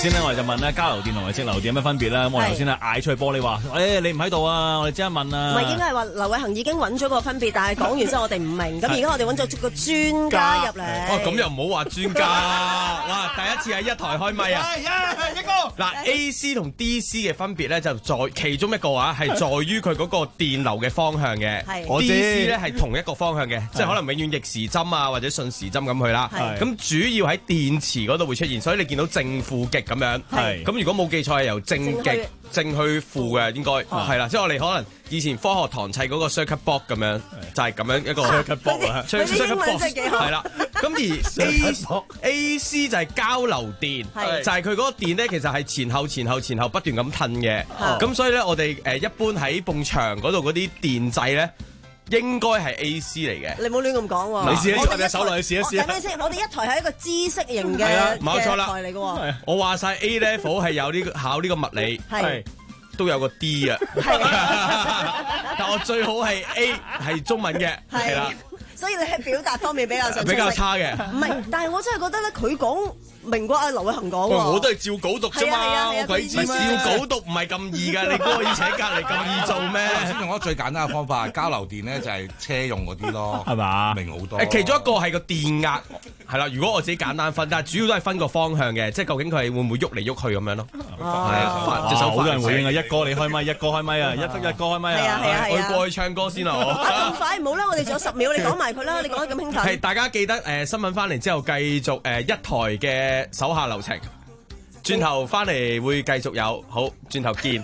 先咧，我哋就問咧交流電同埋直流電有咩分別啦。咁我頭先咧嗌出去玻璃話，誒你唔喺度啊，我哋即刻問啊。 唔係應該係話劉偉恒已經揾咗個分別，但係講完之後我哋唔明。咁而家我哋揾咗個專家入嚟。 哦，咁又唔好話專家。哇！第一次喺一台開咪啊！一個嗱 A C 同 D C 嘅分別咧，就在其中一個啊，係在於佢嗰個電流嘅方向嘅。D C 咧係同一個方向嘅，即係可能永遠逆時針啊，或者順時針咁去啦。咁主要喺電池嗰度會出現，所以你見到正負極咁樣。咁如果冇記錯係由正極正去負嘅，應該係啦。即係我哋可能以前科學堂砌嗰個 circuit box 咁樣，就係咁樣一個 circuit box 啊。circuit box 係啦。咁而 A A C 就係交流電，就係佢嗰個電咧，其實係前後前後前後不斷咁褪嘅。咁所以咧，我哋誒一般喺埲牆嗰度嗰啲電掣咧，應該係 A C 嚟嘅。 你唔好亂咁講喎。 你試一試，隻手落去試一試。 我先，我哋一台係一個知識型嘅冇錯啦台嚟嘅喎。 我話晒 A level 係有呢個考呢個物理，係都有個 D 啊。但我最好係 A 係中文嘅，係啦。 所以你喺表達方面比較上比較差嘅。 唔係，但係我真係覺得咧，佢講明過阿劉偉恒講喎。 我都係照稿讀啫嘛，我鬼知咩？照稿讀唔係咁易㗎，你估我以前喺隔離咁易做咩？ 先用咗最簡單嘅方法，交流電咧就係車用嗰啲咯，係嘛？ 明好多。 誒，其中一個係個電壓係啦。如果我自己簡單分，但係主要都係分個方向嘅，即係究竟佢係會唔會喐嚟喐去咁樣咯？係啊，隻手好多人回應啊！一哥你開咪，一哥開咪啊！一得一哥開咪啊！ 係啊係啊係啊！ 我過去唱歌先啊！我咁快唔好啦，我哋仲有十秒，你講埋佢啦！你講得咁興奮。 係大家記得誒新聞翻嚟之後，繼續誒一台嘅手下留情。轉頭翻嚟會繼續有，好，轉頭見。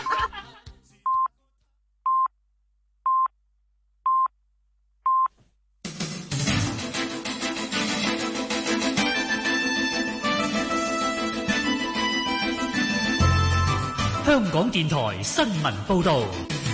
香港電台新聞報道。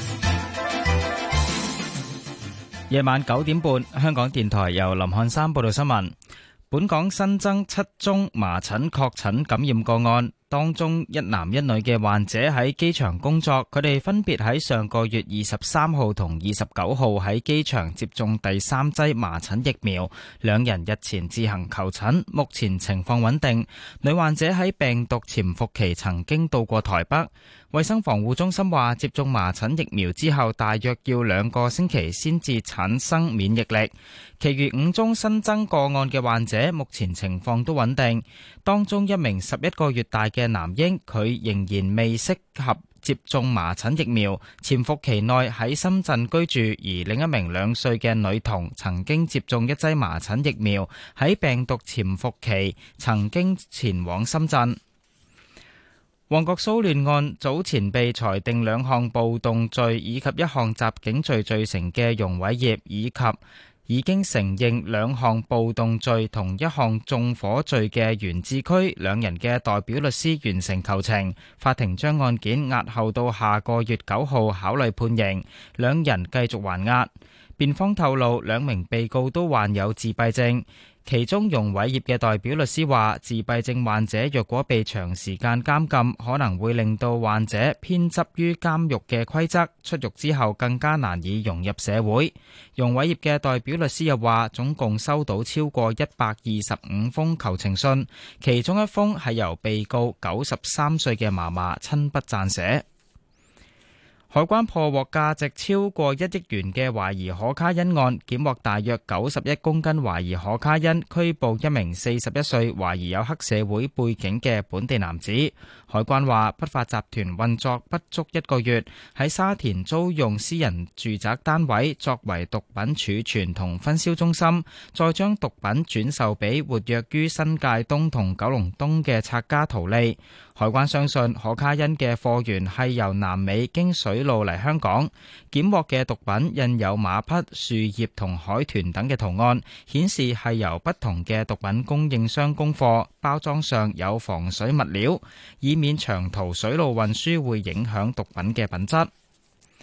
夜晚九點半，香港電台由林漢山報道新聞。本港新增七宗麻疹確診感染個案，當中一男一女嘅患者喺機場工作，佢哋分別喺上個月二十三號同二十九號喺機場接種第三劑麻疹疫苗，兩人日前自行求診，目前情況穩定。女患者喺病毒潛伏期曾經到過台北。衛生防護中心話，接種麻疹疫苗之後大約要兩個星期先至產生免疫力。其餘五宗新增個案嘅患者目前情況都穩定，當中一名十一個月大嘅男嬰，佢仍然未適合接種麻疹疫苗，潛伏期內喺深圳居住，而另一名兩歲嘅女童曾經接種一劑麻疹疫苗，喺病毒潛伏期曾經前往深圳。旺角騷亂案早前被裁定兩項暴動罪以及一項襲警罪罪成嘅容偉業，以及已經承認兩項暴動罪同一項縱火罪嘅袁志區，兩人嘅代表律師完成求情，法庭將案件押後到下個月九號考慮判刑，兩人繼續還押。辯方透露，兩名被告都患有自閉症。其中容偉業嘅代表律師話，自閉症患者若果被長時間監禁，可能會令到患者偏執於監獄嘅規則，出獄之後更加難以融入社會。容偉業嘅代表律師又話，總共收到超過一百二十五封求情信，其中一封係由被告九十三歲嘅嫲嫲親筆撰寫。海關破獲價值超過一億元嘅懷疑可卡因案，檢獲大約九十一公斤懷疑可卡因，拘捕一名四十一歲懷疑有黑社會背景嘅本地男子。海關話，不法集團運作不足一個月，喺沙田租用私人住宅單位作為毒品儲存同分銷中心，再將毒品轉售俾活躍於新界東同九龍東嘅拆家圖利。海關相信可卡因嘅貨源係由南美經水路嚟香港，檢獲嘅毒品印有馬匹、樹葉同海豚等嘅圖案，顯示係由不同嘅毒品供應商供貨，包裝上有防水物料，以免長途水路運輸會影響毒品嘅品質。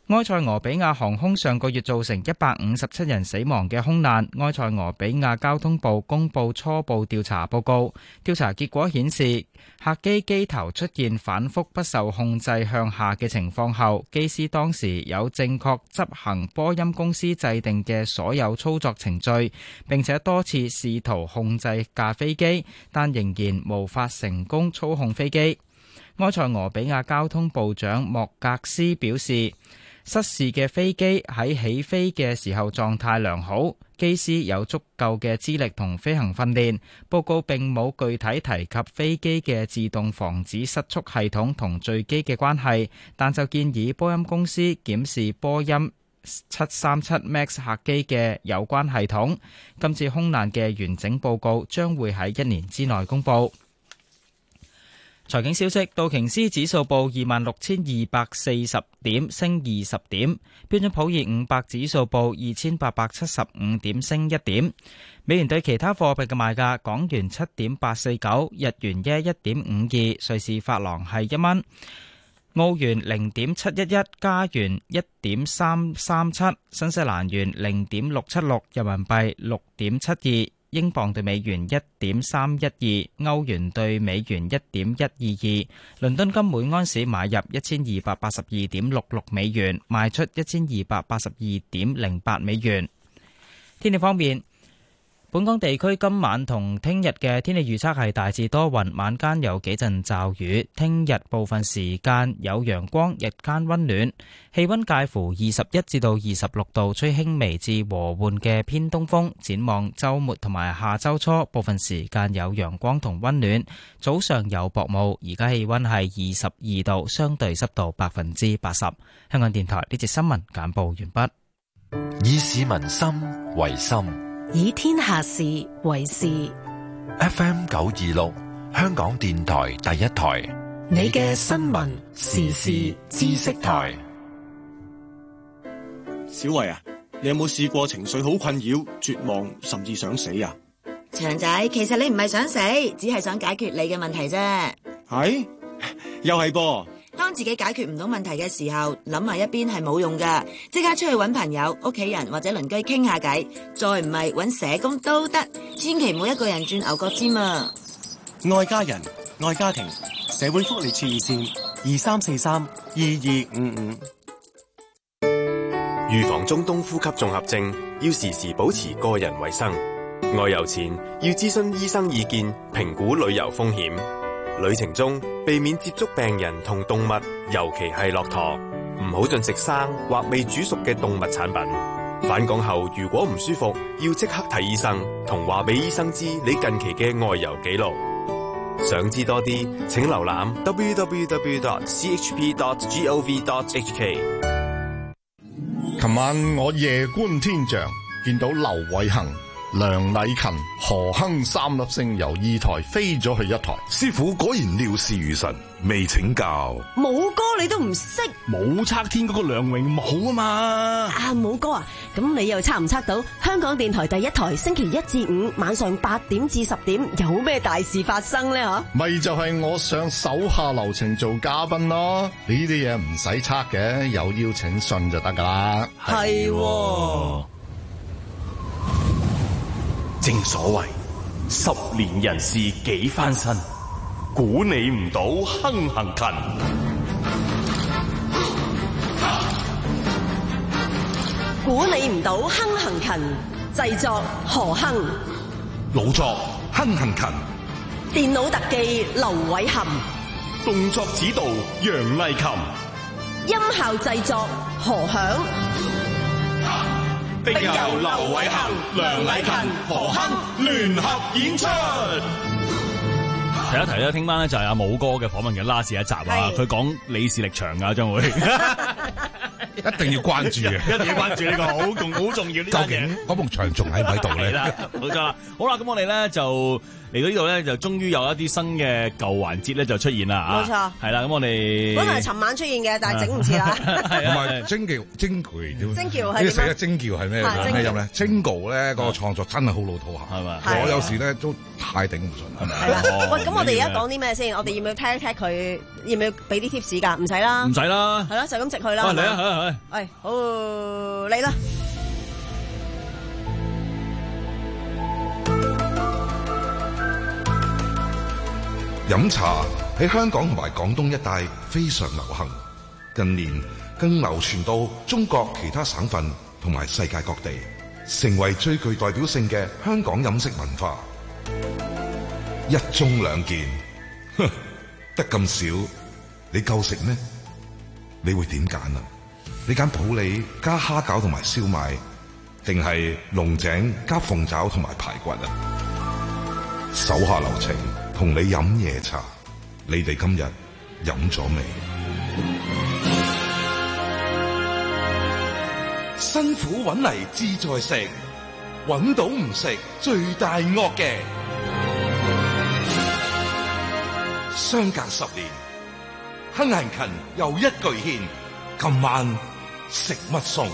埃塞俄比亞航空上個月造成一百五十七人死亡嘅空難，埃塞俄比亞交通部公布初步調查報告，調查結果顯示，客機機頭出現反覆不受控制向下嘅情況後，機師當時有正確執行波音公司制定嘅所有操作程序，並且多次試圖控制架飛機，但仍然無法成功操控飛機。埃塞俄比亞交通部長莫格斯表示，失事嘅飛機喺起飛嘅時候狀態良好，機師有足夠嘅資歷同飛行訓練。報告並冇具體提及飛機嘅自動防止失速系統同墜機嘅關係，但就建議波音公司檢視波音七三七 MAX 客機嘅有關系統。今次空難嘅完整報告將會喺一年之內公佈。財經消息，道瓊斯指數報二萬六千二百四十點，升二十點；標準普爾五百指數報二千八百七十五點，升一點。美元對其他貨幣嘅賣價：港元七點八四九，日元一一點五二，瑞士法郎係一蚊，澳元零點七一一，加元一點三三七，新西蘭元零點六七六，人民幣六點七二。英鎊對美元一點三一二，歐元對美元一點一二二，倫敦金每安士買入一千二百八十二點六六美元，賣出一千二百八十二點零八美元。天氣方面，本港地區今晚同聽日嘅天氣預測係大致多雲，晚間有幾陣驟雨。聽日部分時間有陽光，日間溫暖，氣溫介乎二十一至到二十六度，吹輕微至和緩嘅偏東風。展望週末同埋下週初，部分時間有陽光同溫暖，早上有薄霧。而家氣溫係二十二度，相對濕度百分之八十。香港電台呢節新聞簡報完畢。 以市民心為心， 以天下事為事。 F M 九二六，香港電台第一台， 你嘅新聞時事知識台。 小慧啊，你有冇試過情緒好困擾、絕望，甚至想死啊？ 長仔，其實你唔係想死，只係想解決你嘅問題啫。 係，又係噃。 當自己解決唔到問題嘅時候，諗埋一邊係冇用噶，即刻出去搵朋友、屋企人或者鄰居傾下偈，再唔係搵社工都得，千祈唔好一個人轉牛角尖啊！ 愛家人、愛家庭，社會福利處熱線二三四三二二五五。 預防中東呼吸綜合症，要時時保持個人衛生。外遊前要諮詢醫生意見，評估旅遊風險。旅程中避免接觸病人同動物，尤其係駱駝，唔好進食生或未煮熟嘅動物產品。返港後如果唔舒服，要即刻睇醫生，同話俾醫生知你近期嘅外遊記錄。想知多啲，請瀏覽 double-u double-u double-u dot c h p dot gov dot h k。 琴晚我夜觀天象，見到劉偉恒、梁禮勤、何亨三粒星由二台飛咗去一台。 師傅果然料事如神，未請教。 武哥你都唔識？ 武則天嗰個梁榮武啊嘛。 啊，武哥啊，咁你又測唔測到香港電台第一台星期一至五晚上八點至十點有咩大事發生呢？吓， 咪就係我上手下留情做嘉賓咯。呢啲嘢唔使測嘅，有邀請信就得噶啦。 係喎。 正所謂十年人事幾番新，估你唔到亨行勤。 估你唔到亨行勤，製作何亨， 老作亨行勤， 電腦特技劉偉含， 動作指導楊麗琴， 音效製作何響。 並由劉偉恒、梁禮勤、何亨聯合演出。 提一提咧，聽晚咧就係阿武哥嘅訪問嘅 last 一集啊！佢講李氏力場啊，將會一定要關注嘅， 一定要關注呢個好重好重要呢樣嘢。 究竟嗰埲牆仲喺唔喺度咧？ 係啦，冇錯啦。好啦，咁我哋咧就嚟到呢度咧，就終於有一啲新嘅舊環節咧就出現啦。 冇錯， 係啦，咁我哋本來係尋晚出現嘅，但係整唔切啦。 同埋精叫精叫， 精叫係呢死嘅精叫係咩咩音咧？精叫咧個創作真係好老土下，係嘛？我有時咧都太頂唔順，係咪？ 係啦。喂，咁我哋而家講啲咩先？我哋要唔要聽一聽佢？要唔要俾啲 tips 㗎？唔使啦， 唔使啦。 係咯，就咁直去啦。 嚟啊！ 啦， 喂，好嚟啦！ 飲茶喺香港同埋廣東一帶非常流行，近年更流傳到中國其他省份同埋世界各地，成為最具代表性嘅香港飲食文化。一盅兩件，哼，得咁少，你夠食咩？你會點揀啊？你揀普洱加蝦餃同埋燒賣，定係龍井加鳳爪同埋排骨啊？手下留情，同你飲夜茶，你哋今日飲咗未？ 辛苦揾嚟志在食，揾到唔食最大惡嘅。相隔十年，亨勤勤又一句獻，今晚食乜餸？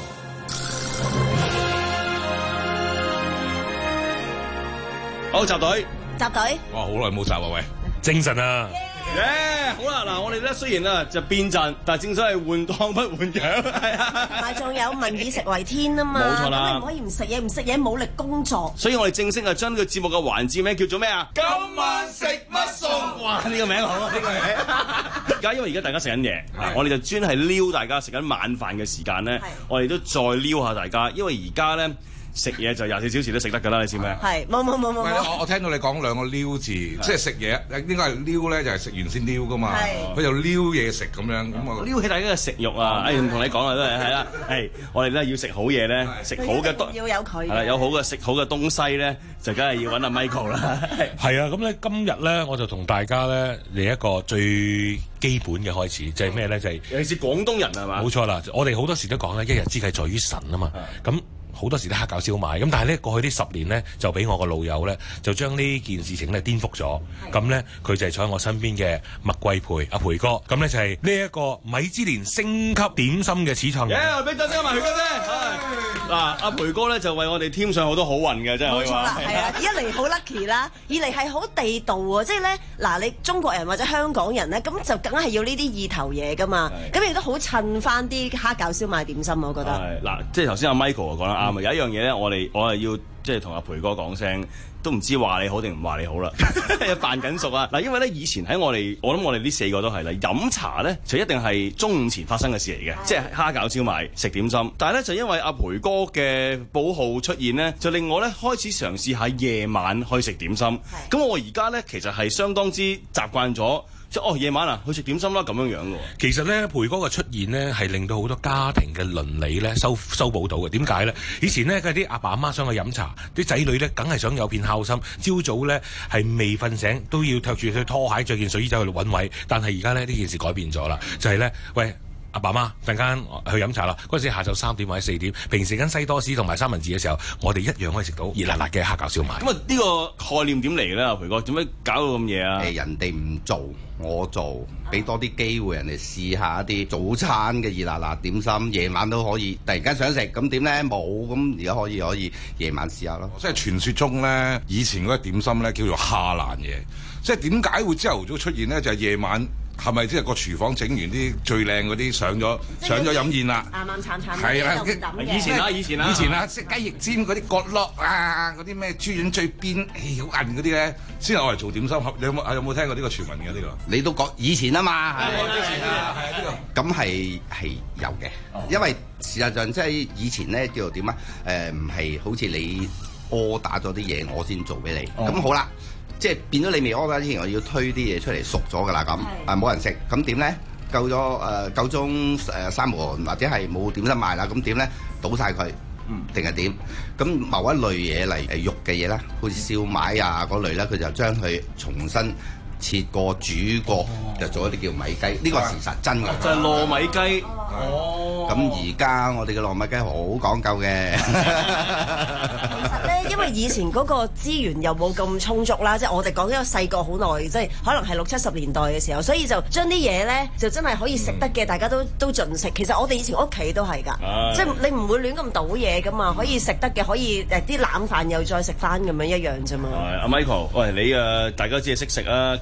好，集隊， 集隊。 哇，好耐冇集啊喂，精神啊！ 耶、yeah, 好啦，嗱，我哋咧雖然啊就變陣，但係正所謂換湯不換藥，係啊。 但係仲有民以食為天啊嘛， 冇錯啦。 咁你唔可以唔食嘢，唔食嘢冇力工作。 所以我哋正式啊將呢個節目嘅環節名叫做咩啊？今晚食乜餸？哇！呢、呢個名好啊，呢個名。而家因為而家大家食緊嘢，我哋就專係撩大家食緊晚飯嘅時間咧，我哋都再撩下大家，因為而家咧。食嘢就廿四小時都食得㗎啦，你知咩？ 係冇冇冇冇。 我我聽到你講兩個撩字，即係食嘢應該係撩咧，就係食完先撩㗎嘛。佢就撩嘢食咁樣咁啊， 撩起大家嘅食慾啊！誒唔同你講啦，都係係啦。誒我哋咧要食好嘢咧，食好嘅東要有佢。係啦，有好嘅食好嘅東西咧，就梗係要揾阿 Michael 啦。 係啊，咁咧今日咧我就同大家咧嚟一個最基本嘅開始，就係咩咧？就係尤其是廣東人係嘛？ 冇錯啦，我哋好多時都講咧，一日之計在於晨啊嘛。咁好多時都蝦餃燒賣，咁但係咧過去呢十年咧就俾我個老友咧就將呢件事情咧顛覆咗，咁咧佢就係坐喺我身邊嘅麥貴培阿培哥，咁咧就係呢一個米芝蓮星級點心嘅始創人。 耶！俾掌聲埋培哥先。嗱，阿培哥咧就為我哋添上好多好運嘅，真係可以話。冇錯啦， 係啊，一嚟好 lucky 啦，二嚟係好地道喎，即係咧嗱，你中國人或者香港人咧，咁就梗係要呢啲意頭嘢噶嘛，咁亦都好襯翻啲蝦餃燒賣點心，我覺得。 係嗱，即係頭先阿 Michael 講得啱啊，有一樣嘢咧，我哋我係要即係同阿培哥講聲。都唔知話你好定唔話你好啦，扮緊熟啊！嗱，因為咧以前喺我哋，我諗我哋呢四個都係啦，飲茶咧就一定係中午前發生嘅事嚟嘅，即係蝦餃燒賣食點心。但係咧就因為阿培哥嘅寶號出現咧，就令我咧開始嘗試下夜晚去食點心。咁我而家咧其實係相當之習慣咗。即哦，夜晚啊，去食點心啦，咁樣樣喎。 其實咧，培哥嘅出現呢，係令到好多家庭嘅倫理咧修修補到嘅。點解咧？以前呢，嗰啲阿爸阿媽想去飲茶，啲仔女咧梗係想有片孝心。朝早咧係未瞓醒都要踢住對拖鞋，着件睡衣走去揾位。但係而家咧呢件事改變咗啦，就係、是、咧，喂。阿爸媽陣間去飲茶啦，嗰陣時下晝三點或者四點，平時緊西多士同埋三文治嘅時候，我哋一樣可以食到熱辣辣嘅蝦餃燒賣。 咁啊，呢個概念點嚟咧？阿培哥點解搞到咁夜啊？ 誒，人哋唔做，我做，俾多啲機會人哋試下一啲早餐嘅熱辣辣點心，夜晚都可以。突然間想食，咁點咧？冇，咁而家可以可以夜晚試下咯。 即係傳說中咧，以前嗰啲點心咧叫做下爛嘢，即係點解會朝頭早出現咧？就係、是、夜晚。係咪即係個廚房整完啲最靚嗰啲上咗上咗飲宴啦？ 啱啱餐餐係啦， 以前啦，以前啦， 以前啦，食雞翼尖嗰啲角落啊，嗰啲咩豬潤最邊，誒好韌嗰啲咧，先係我嚟做點心。你有冇有冇聽過呢個傳聞嘅呢個？ 你都講以前啊嘛，係以前啊，係啊呢個。 咁係係有嘅，因為事實上即係以前咧叫做點啊？誒唔係好似你柯打咗啲嘢，我先做俾你。咁好啦。即係變咗你未屙之前，我要推啲嘢出嚟熟咗㗎啦咁，啊冇人食，咁點咧？夠咗誒夠鐘誒閂門或者係冇點心賣啦，咁點咧？倒晒佢，定係點？咁某一類嘢嚟誒肉嘅嘢啦，好似燒賣啊嗰類咧，佢就將佢重新切過煮過，就做一啲叫米雞。呢、呢個事實真嘅， 就係糯米雞。 哦，咁而家我哋嘅糯米雞好講究嘅。 其實咧，因為以前嗰個資源又冇咁充足啦，即係我哋講緊個細個好耐，即係可能係六七十年代嘅時候，所以就將啲嘢咧就真係可以食得嘅，大家都都盡食。其實我哋以前屋企都係㗎，即係你唔會亂咁倒嘢㗎嘛，可以食得嘅，可以誒啲冷飯又再食翻咁樣一樣啫嘛。 阿 Michael，喂你誒大家知係識食啊，咁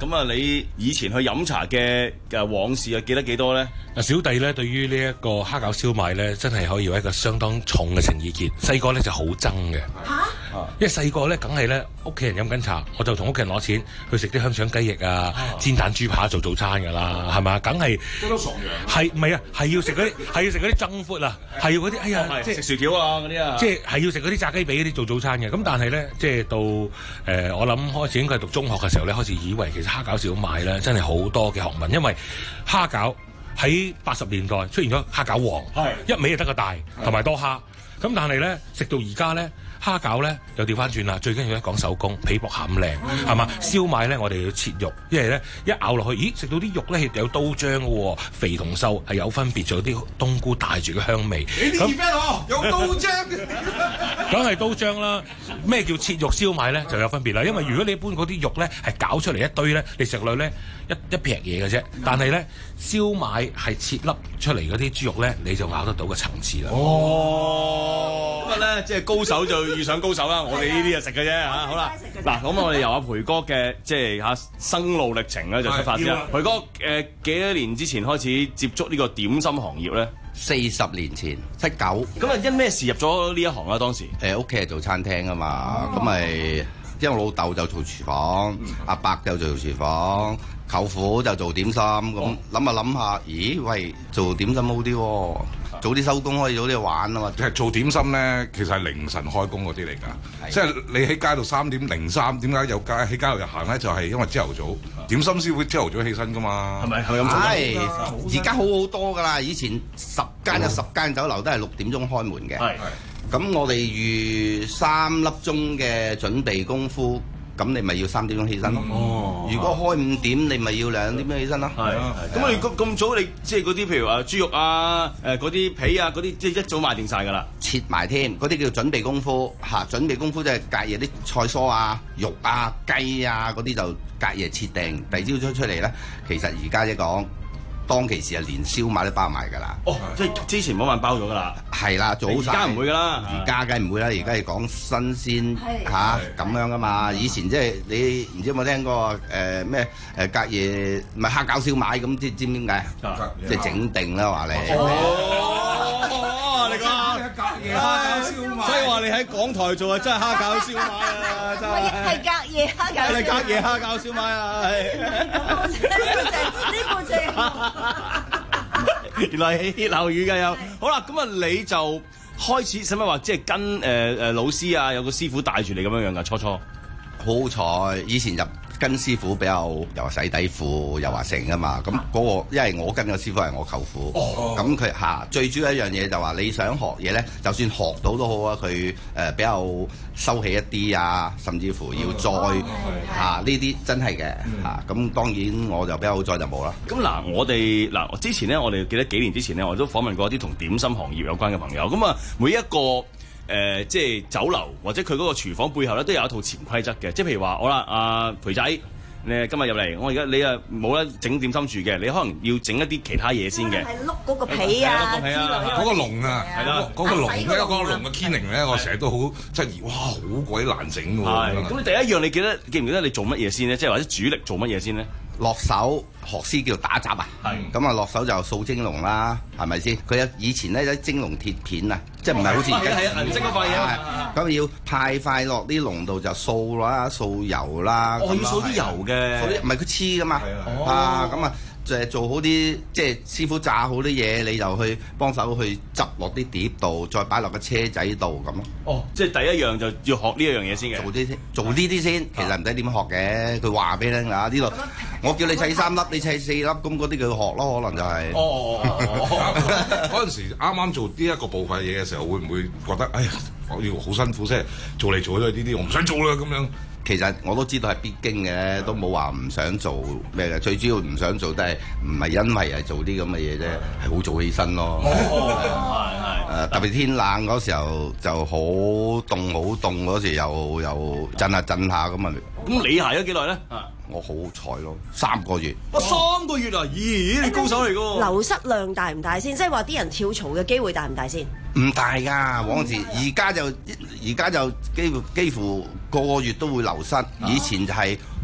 咁啊，你以前去飲茶嘅嘅往事啊，記得幾多咧？ 嗱，小弟咧對於呢一個蝦餃燒賣咧，真係可以有一個相當重嘅情意結。細個咧就好憎嘅，因為細個咧梗係咧屋企人飲緊茶，我就同屋企人攞錢去食啲香腸雞翼啊、煎蛋豬扒做早餐㗎啦，係咪？梗係都傻樣。 係唔係啊？係要食嗰啲，係要食嗰啲增闊啊，係要嗰啲，哎呀， 即係食薯條啊嗰啲啊， 即係係要食嗰啲炸雞髀嗰啲做早餐嘅。咁但係咧，即係到誒、呃，我諗開始應該係讀中學嘅時候咧，開始以為其實蝦餃燒賣咧真係好多嘅學問，因為蝦餃喺八十年代出現咗蝦餃王，一味就得個大同埋多蝦。咁但係咧食到而家咧。蝦餃咧又調翻轉啦，最緊要咧講手工，皮薄餡靚，係嘛？燒賣咧我哋要切肉，因為咧一咬落去，咦食到啲肉咧係有刀漿嘅喎，肥同瘦係有分別，仲有啲冬菇帶住嘅香味。 你啲咩我有刀漿嘅， 梗係刀漿啦。咩叫切肉燒賣咧就有分別啦，因為如果你一般嗰啲肉咧係攪出嚟一堆咧，你食落咧一一撇嘢嘅啫。但係咧燒賣係切粒出嚟嗰啲豬肉咧，你就咬得到個層次啦。 哦，咁啊咧即係高手就遇上高手啦，我哋呢啲就食嘅啫嚇。好啦，嗱咁我哋由阿培哥嘅即係嚇生路歷程咧就出發先啦。培哥誒、呃、幾多年之前開始接觸呢個點心行業咧？ 四十年前，七九。 咁啊因咩事入咗呢一行啊？當時誒屋企係做餐廳啊嘛，咁咪、哦、因為我老豆就做廚房，阿、嗯、伯就做廚房，舅父就做點心，咁諗下諗下，咦喂，做點心好啲喎。早啲收工可以早啲玩啊嘛！ 其實做點心咧，其實係凌晨開工嗰啲嚟㗎。即係你喺街度三點零三，點解有街喺街度入行咧？就係、是、因為朝頭早點心師傅朝頭早起身㗎嘛。係咪係咁做？係而家好好多㗎啦！以前十間有十間酒樓都係六點鐘開門嘅。係咁，我哋預三粒鐘嘅準備功夫。咁你咪要三點鐘起身咯。哦，如果開五點，你咪要兩點鐘起身咯。係， 咁你咁咁早，你即係嗰啲譬如話豬肉啊、誒嗰啲皮啊嗰啲，即係一早買定晒㗎啦。 切埋添，嗰啲叫準備功夫嚇。準備功夫即係隔夜啲菜蔬啊、肉啊、雞啊嗰啲就隔夜切定，第二朝早出嚟咧。其實而家一講。當其時係連燒賣都包埋㗎啦。 哦，即係之前嗰晚包咗㗎啦。 係啦，早晒。而家唔會㗎啦。 而家梗係唔會啦，而家係講新鮮嚇咁樣㗎嘛。以前即係你唔知有冇聽過誒咩誒隔夜唔係蝦餃燒賣咁，知知唔知點解？即係整定啦話你。 哦，你講隔夜蝦餃燒賣。所以話你喺港台做啊，真係蝦餃燒賣啊，真係。 係隔夜蝦餃。 係隔夜蝦餃燒賣啊，係。 呢個正。 原來係歇後語㗎又，好啦，咁啊你就開始使乜話即係跟誒誒、呃、老師啊，有個師傅帶住你咁樣樣㗎？初初好彩，以前入跟師傅比較又話洗底褲，又話成啊嘛。咁嗰、嗰個因為我跟嘅師傅係我舅父，咁佢嚇最主要一樣嘢就話你想學嘢咧，就算學到都好啊，佢誒、呃、比較收起一啲啊，甚至乎要再嚇呢啲真係嘅嚇。咁、嗯啊、當然我就比較好在就冇啦。 咁嗱，我哋嗱之前咧，我哋記得幾年之前咧，我都訪問過一啲同點心行業有關嘅朋友。咁啊，每一個。誒、呃，即係酒樓或者佢嗰個廚房背後咧，都有一套潛規則嘅。即係譬如話，好啦，阿、呃、培仔，你今日入嚟，我而家你啊冇得整點心住嘅，你可能要整一啲其他嘢先嘅。係碌嗰個皮啊， 嗰、那個籠啊，係啦，嗰、那個籠咧，嗰、那個籠嘅 canning 咧，我成日都好質疑，哇，好鬼難整㗎喎。 咁你第一樣你記得記唔記得你做乜嘢先咧？即係或者主力做乜嘢先咧？ 落手學師叫打雜啊，咁啊落手就掃蒸籠啦，係咪先？佢有以前咧有啲蒸籠鐵片啊，即係唔係好似而家銀色嗰塊嘢， 咁要派塊落啲籠度就掃啦，掃油啦。 哦，要掃啲油嘅， 唔係佢黐噶嘛，啊咁啊。就係做好啲，即係師傅炸好啲嘢，你就去幫手去執落啲碟度，再擺落個車仔度咁咯。 哦，即係第一樣就要學呢一樣嘢先嘅。 做啲做呢啲先，其實唔使點學嘅。佢話俾你聽啊，呢度我叫你砌三粒，你砌四粒，咁嗰啲佢學咯，可能就係。 哦哦哦！嗰陣時啱啱做呢一個部分嘢嘅時候，會唔會覺得哎呀，我要好辛苦，即係做嚟做去都係呢啲，我唔想做啦咁樣。 其實我都知道係必經嘅，都冇話唔想做咩嘅。最主要唔想做都係唔係因為係做啲咁嘅嘢啫，係好早起身咯。係係誒，特別天冷嗰時候就好凍，好凍嗰時又又震下震下咁啊！ 咁你捱咗幾耐咧？ 我好彩咯，三個月。 哇，三個月啊！咦，你高手嚟㗎？ 流失量大唔大先？即係話啲人跳槽嘅機會大唔大先？ 唔大㗎，往時而家就而家就幾乎幾乎個個月都會流失，以前就係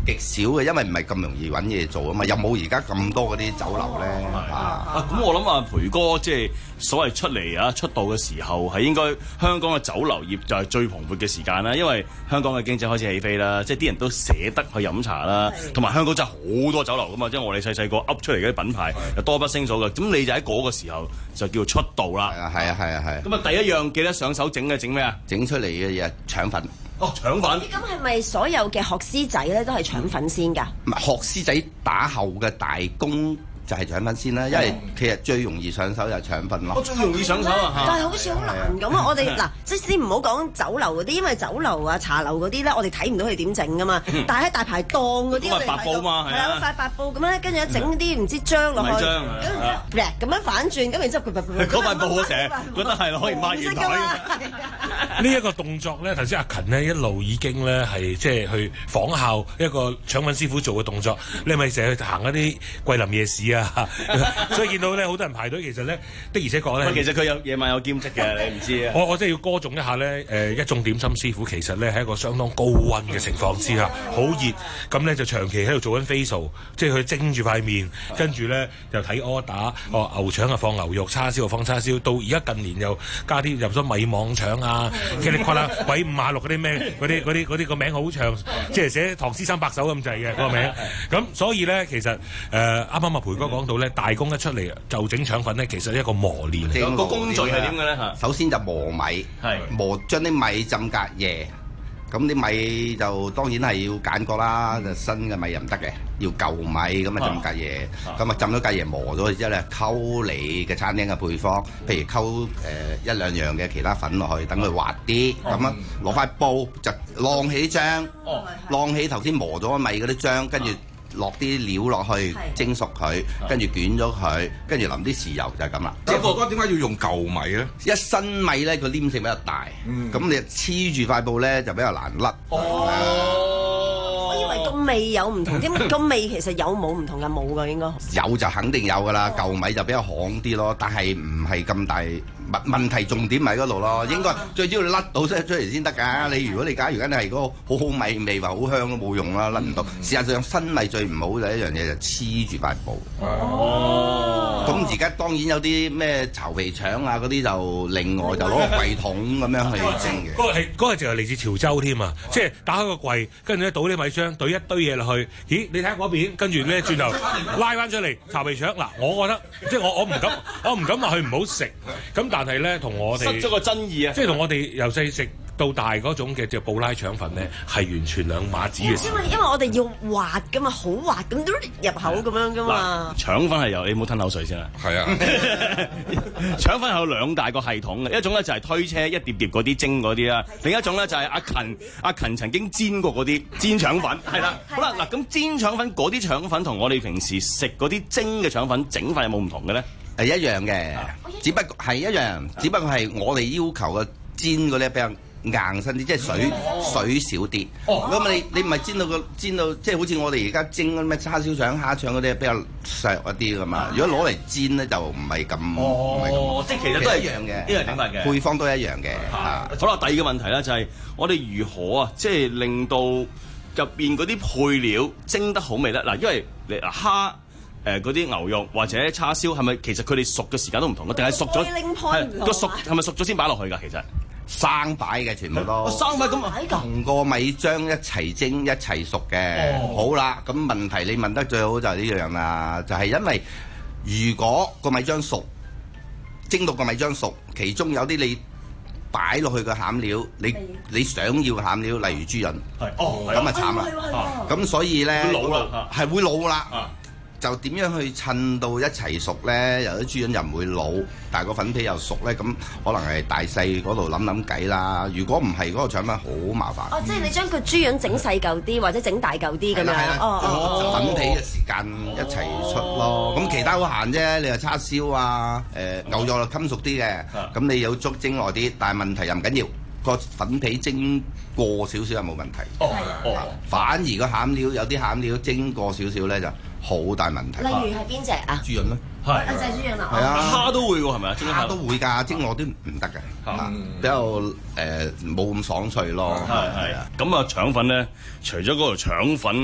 極少嘅，因為唔係咁容易揾嘢做啊嘛，又冇而家咁多嗰啲酒樓咧啊。 啊，咁我諗啊，培哥即係所謂出嚟啊出道嘅時候，係應該香港嘅酒樓業就係最蓬勃嘅時間啦，因為香港嘅經濟開始起飛啦，即係啲人都捨得去飲茶啦，同埋香港真係好多酒樓噶嘛，即係我哋細細個噏出嚟嘅啲品牌又多不勝數嘅，咁你就喺嗰個時候就叫出道啦。 係啊係啊係啊係。 咁啊第一樣記得上手整嘅整咩啊？ 整出嚟嘅嘢腸粉。 哦，腸粉。 咁係咪所有嘅學師仔咧都係腸粉先㗎？ 唔係學師仔打後嘅大工就係腸粉先啦，因為其實最容易上手就係腸粉咯。 我最容易上手啊！ 但係好似好難咁啊！我哋嗱，即係先唔好講酒樓嗰啲，因為酒樓啊、茶樓嗰啲咧，我哋睇唔到佢點整㗎嘛。但係喺大排檔嗰啲，我哋白布嘛， 係啊，塊白布咁樣，跟住一整啲唔知漿落去，跟住咁樣反轉，咁然之後佢嗰塊布我成日覺得係可以抹完台。 呢一個動作咧，頭先阿勤呢一路已經咧係即係去仿效一個腸粉師傅做嘅動作。你係咪成日去行一啲桂林夜市啊？所以見到咧好多人排隊，其實咧的而且確咧， 其實佢有夜晚有兼職嘅，你唔知啊。 我我真係要歌頌一下咧，誒一眾點心師傅其實咧喺一個相當高溫嘅情況之下，好熱，咁咧就長期喺度做緊 facial，即係佢蒸住塊面，跟住咧就睇 order，哦牛腸啊放牛肉，叉燒啊放叉燒，到而家近年又加啲入咗米網腸啊，噼里啪啦鬼五馬六嗰啲咩嗰啲嗰啲嗰啲個名好長，即係寫唐詩三百首咁滯嘅嗰個名。咁所以咧其實誒啱啱阿培哥講到咧，大工一出嚟就整腸粉咧，其實係一個磨練嚟。 個工序係點嘅咧嚇？ 首先就磨米，磨將啲米浸隔夜。咁啲米就當然係要揀過啦，就新嘅米又唔得嘅，要舊米咁啊浸隔夜，咁啊浸咗隔夜磨咗之後咧，溝你嘅餐廳嘅配方，譬如溝誒、呃、一兩樣嘅其他粉落去，等佢滑啲，咁啊攞塊布就晾起漿，晾起頭先磨咗米嗰啲漿，跟住落啲料落去蒸熟佢，跟住捲咗佢，跟住淋啲豉油就係咁啦。 即係哥哥點解要用舊米咧？ 一新米咧，佢黏性比較大，咁、嗯、你黐住塊布咧就比較難甩。 哦，我以為個味有唔同添，個味其實有冇唔同嘅？冇㗎應該。 有就肯定有噶啦，舊米就比較巷啲咯，但係唔係咁大。問題重點喺嗰度咯，應該最主要你甩到出出嚟先得㗎。你如果你假如緊你係嗰個好好米味話好香都冇用啦，甩唔到。事實上新米最唔好嘅一樣嘢就黐住塊布。哦。咁而家當然有啲咩巢皮腸啊嗰啲就另外就攞個櫃桶咁樣去蒸嘅。嗰個係嗰個就係嚟自潮州添啊！即係打開個櫃，跟住咧倒啲米漿，倒一堆嘢落去。咦？你睇下嗰邊，跟住咧轉頭拉翻出嚟巢皮腸。嗱，我覺得即係我我唔敢我唔敢話佢唔好食。咁但係咧，同我哋失咗個真意啊！ 即係同我哋由細食到大嗰種嘅隻布拉腸粉咧，係完全兩碼子嘅事。 因為因為我哋要滑噶嘛，好滑咁都入口咁樣噶嘛。 腸粉係由你唔好吞口水先啦。係啊，腸粉係有兩大個系統嘅，一種咧就係推車一碟碟嗰啲蒸嗰啲啦，另一種咧就係阿勤阿勤曾經煎過嗰啲煎腸粉。係啦，好啦嗱，咁煎腸粉嗰啲腸粉同我哋平時食嗰啲蒸嘅腸粉整法有冇唔同嘅咧？ 係一樣嘅，只不過係一樣，只不過係我哋要求嘅煎嗰啲比較硬身啲，即係水、哦、水少啲。咁、哦、你你唔係煎到個煎到，即係好似我哋而家蒸嗰啲咩叉燒腸、蝦腸嗰啲比較細一啲噶嘛。如果攞嚟煎咧就唔係咁，唔係咁。 即係其實都係一樣嘅，呢個整法嘅配方都一樣嘅。 啊、好啦，第二個問題咧就係我哋如何啊，即係令到入邊嗰啲配料蒸得好味咧？嗱，因為你蝦。誒嗰啲牛肉或者叉燒係咪其實佢哋熟嘅時間都唔同嘅，定係熟咗係個熟係咪熟咗先擺落去㗎？其實生擺嘅全部都、 哦、生擺咁同個米漿一齊蒸一齊熟嘅。哦、好啦，咁問題你問得最好就係呢樣啦，就係、是、因為如果個米漿熟，蒸到個米漿熟，其中有啲你擺落去嘅餡料，你你想要嘅餡料，例如豬潤，咁啊慘啦，咁所以咧會老啦， 係會老啦。啊就點樣去襯到一齊熟咧？有啲豬潤又唔會老，但係個粉皮又熟咧，咁可能係大細嗰度諗諗計啦。如果唔係，嗰個腸粉好麻煩。 哦，即係你將個豬潤整細嚿啲，或者整大嚿啲咁樣。 哦，粉皮嘅時間一齊出咯。咁其他好閒啫，你話叉燒啊，誒牛肉就襟熟啲嘅，咁你有粥蒸耐啲，但係問題又唔緊要，個粉皮蒸過少少又冇問題。哦哦，反而個餡料有啲餡料蒸過少少咧就好大問題。 例如係邊隻啊？ 豬潤咯， 係就係豬潤啦。 係啊， 蝦都會喎，係咪啊？ 蝦都會㗎，蒸我啲唔得嘅，比較誒冇咁爽脆咯。 係係啊。咁啊，腸粉咧，除咗嗰條腸粉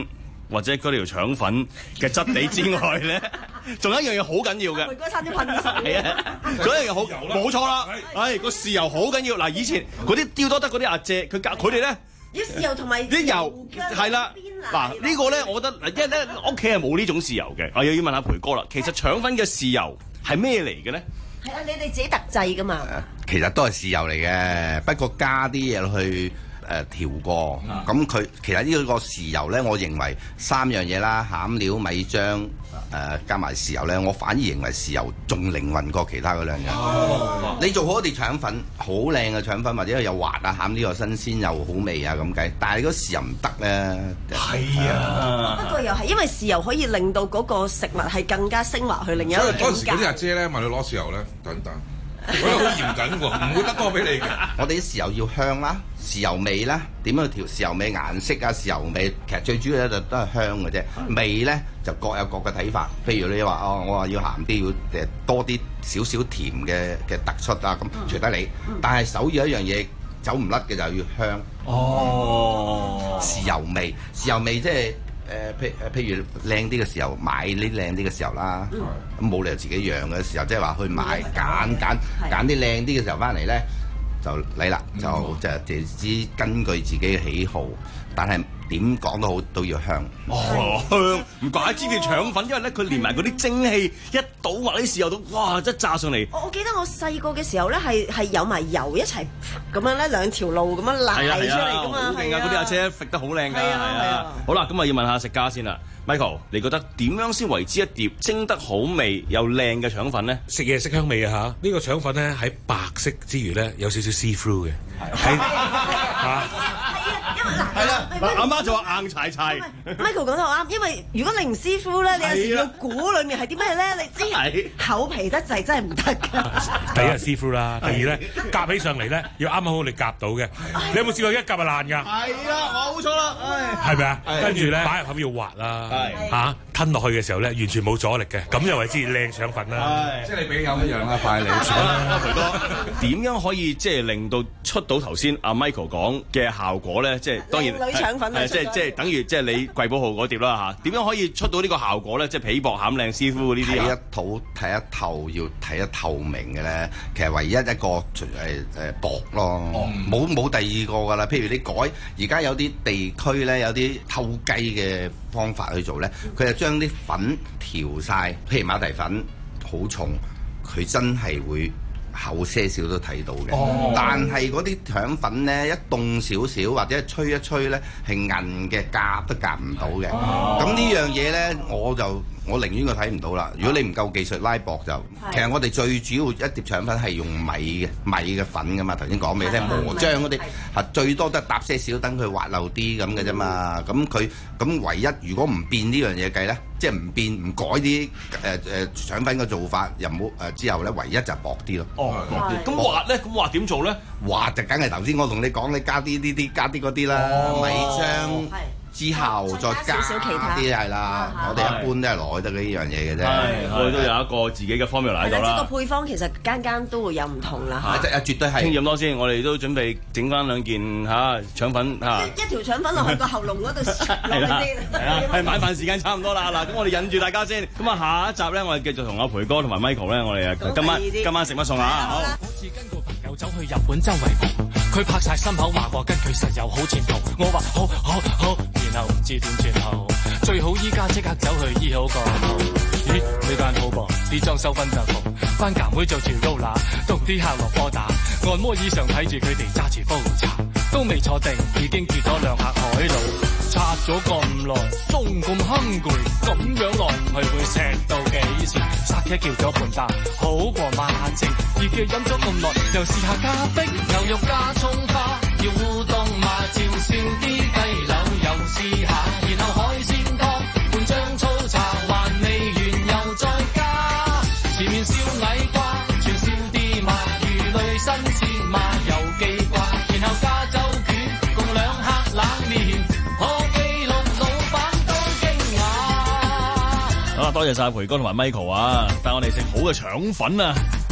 或者嗰條腸粉嘅質地之外咧，仲有一樣嘢好緊要嘅。 梅哥差啲噴水。 係啊，仲有一樣嘢好，冇錯啦。係個豉油好緊要。嗱，以前嗰啲刁多得嗰啲阿姐，佢教佢哋咧。 啲豉油同埋啲油係啦，嗱呢個咧，我覺得因為咧屋企係冇呢種豉油嘅，我又要問下培哥啦。其實腸粉嘅豉油係咩嚟嘅咧？ 係啊，你哋自己特製噶嘛？ 其實都係豉油嚟嘅，不過加啲嘢落去誒調過。咁佢其實呢個豉油咧，我認為三樣嘢啦，餡料、米漿。誒、呃、加埋豉油咧，我反而認為豉油仲靈魂過其他嗰兩樣。哦、你做好啲腸粉，好靚嘅腸粉，或者又滑啊，餡料又新鮮又好味啊咁計。但係嗰豉油唔得咧。係啊。 不過又係因為豉油可以令到嗰個食物係更加升華去另一個境界。 嗰陣時嗰啲阿姐咧問你攞豉油咧，等等。我哋好嚴謹喎，唔會得多俾你嘅。 我哋啲豉油要香啦，豉油味啦，點樣調豉油味顏色啊？豉油味其實最主要咧就都係香嘅啫。味咧就各有各嘅睇法。譬如你話哦，我話要鹹啲，要誒多啲少少甜嘅嘅突出啊，咁隨得你。但係首要一樣嘢走唔甩嘅就係要香。哦，豉油味，豉油味即係。誒、呃、譬誒譬如靚啲嘅豉油，買呢靚啲嘅豉油啦，咁冇、嗯、理由自己釀嘅豉油，即係話去買揀揀揀啲靚啲嘅豉油翻嚟咧，就嚟啦，嗯、就就係只根據自己嘅喜好，但係點講都好都要香。 哦，香唔怪之叫腸粉，因為咧佢連埋嗰啲蒸汽一倒埋啲豉油度，哇！一炸上嚟。 我我記得我細個嘅時候咧，係係有埋油一齊咁樣咧，兩條路咁樣瀨出嚟噶嘛。 好勁啊！嗰啲阿姐揈得好靚㗎。係啊係啊。好啦，咁啊要問下食家先啦。Michael，你覺得點樣先為之一碟蒸得好味又靚嘅腸粉咧？ 食嘢色香味啊嚇！呢、呢個腸粉咧喺白色之餘咧有少少 see through 嘅，係嚇。 係啦，阿媽就話硬柴柴。 Michael 講得好啱，因為如果你唔師傅咧，你有時要估裡面係啲咩咧，你知厚皮得滯真係唔得㗎。 第一係師傅啦，第二咧夾起上嚟咧要啱啱好你夾到嘅。你有冇試過一夾就爛㗎？ 係啊，冇錯啦。 係咪啊？跟住咧擺入口要滑啦，嚇吞落去嘅時候咧完全冇阻力嘅，咁又為之靚腸粉啦。 即係你俾有一樣啦，快你。 培哥點樣可以即係令到出到頭先阿 Michael 講嘅效果咧？即係當然， 女腸粉即係即係等於即係你貴寶號嗰碟啦嚇。點樣可以出到呢個效果咧？即係皮薄餡靚師傅嗰啲啲睇一套睇一透要睇得透明嘅咧，其實唯一一個誒誒薄咯，冇冇、嗯、第二個㗎啦。譬如你改而家有啲地區咧有啲偷雞嘅方法去做咧，佢就將啲粉調晒，譬如馬蹄粉好重，佢真係會厚些少都睇到嘅。哦、但係嗰啲腸粉咧一凍少少或者吹一吹咧係韌嘅，夾都夾唔到嘅。咁、哦、呢樣嘢咧我就我寧願佢睇唔到啦。如果你唔夠技術拉薄就，其實我哋最主要一碟腸粉係用米嘅米嘅粉噶嘛。頭先講俾你聽磨漿嗰啲係最多得搭些少，等佢滑溜啲咁嘅啫嘛。咁佢咁唯一如果唔變呢樣嘢計咧，即係唔變唔改啲誒誒腸粉嘅做法，又冇誒之後咧，唯一就係薄啲咯。 哦，咁滑咧，咁滑點做咧？ 滑就梗係頭先我同你講，你加啲呢啲加啲嗰啲啦，米漿。之後再加少其他啲係啦，我哋一般都係攞得呢樣嘢嘅啫。 我哋都有一個自己嘅 formula 喺度啦。 即個配方其實間間都會有唔同啦。 啊，絕對係。 傾咁多先，我哋都準備整翻兩件嚇腸粉嚇。 一條腸粉落去個喉嚨嗰度落去先。 係啦，係晚飯時間差唔多啦。嗱，咁我哋引住大家先。咁啊，下一集咧，我哋繼續同阿培哥同埋 Michael 咧，我哋啊今晚今晚食乜餸啊？好。 好似跟個朋友走去日本周圍蒲，佢拍晒心口話過跟佢實有好前途。我話好好好，然後唔知點轉頭，最好依家即刻走去醫好個肚。咦，呢間好噃，啲裝修分得好，班監妹做住 roller，同啲客落波打，按摩椅上睇住佢哋揸住煲茶，都未坐定已經住咗兩客海路，拆咗咁耐，仲咁哼攰，咁樣落唔去會錫到幾時？剎車叫咗半打，好過馬正，而佢飲咗咁耐，又試下加冰，牛肉加葱花，要烏冬麻椒燒啲雞柳，又試下，然後海鮮湯半張粗茶，還未完又再加，前面燒矮瓜，全燒啲麻魚類新鮮麻油記掛，然後加州卷共兩客冷麵，我記錄老闆都驚訝。 好啦，多謝晒培哥同埋 Michael 啊，帶我哋食好嘅腸粉啊！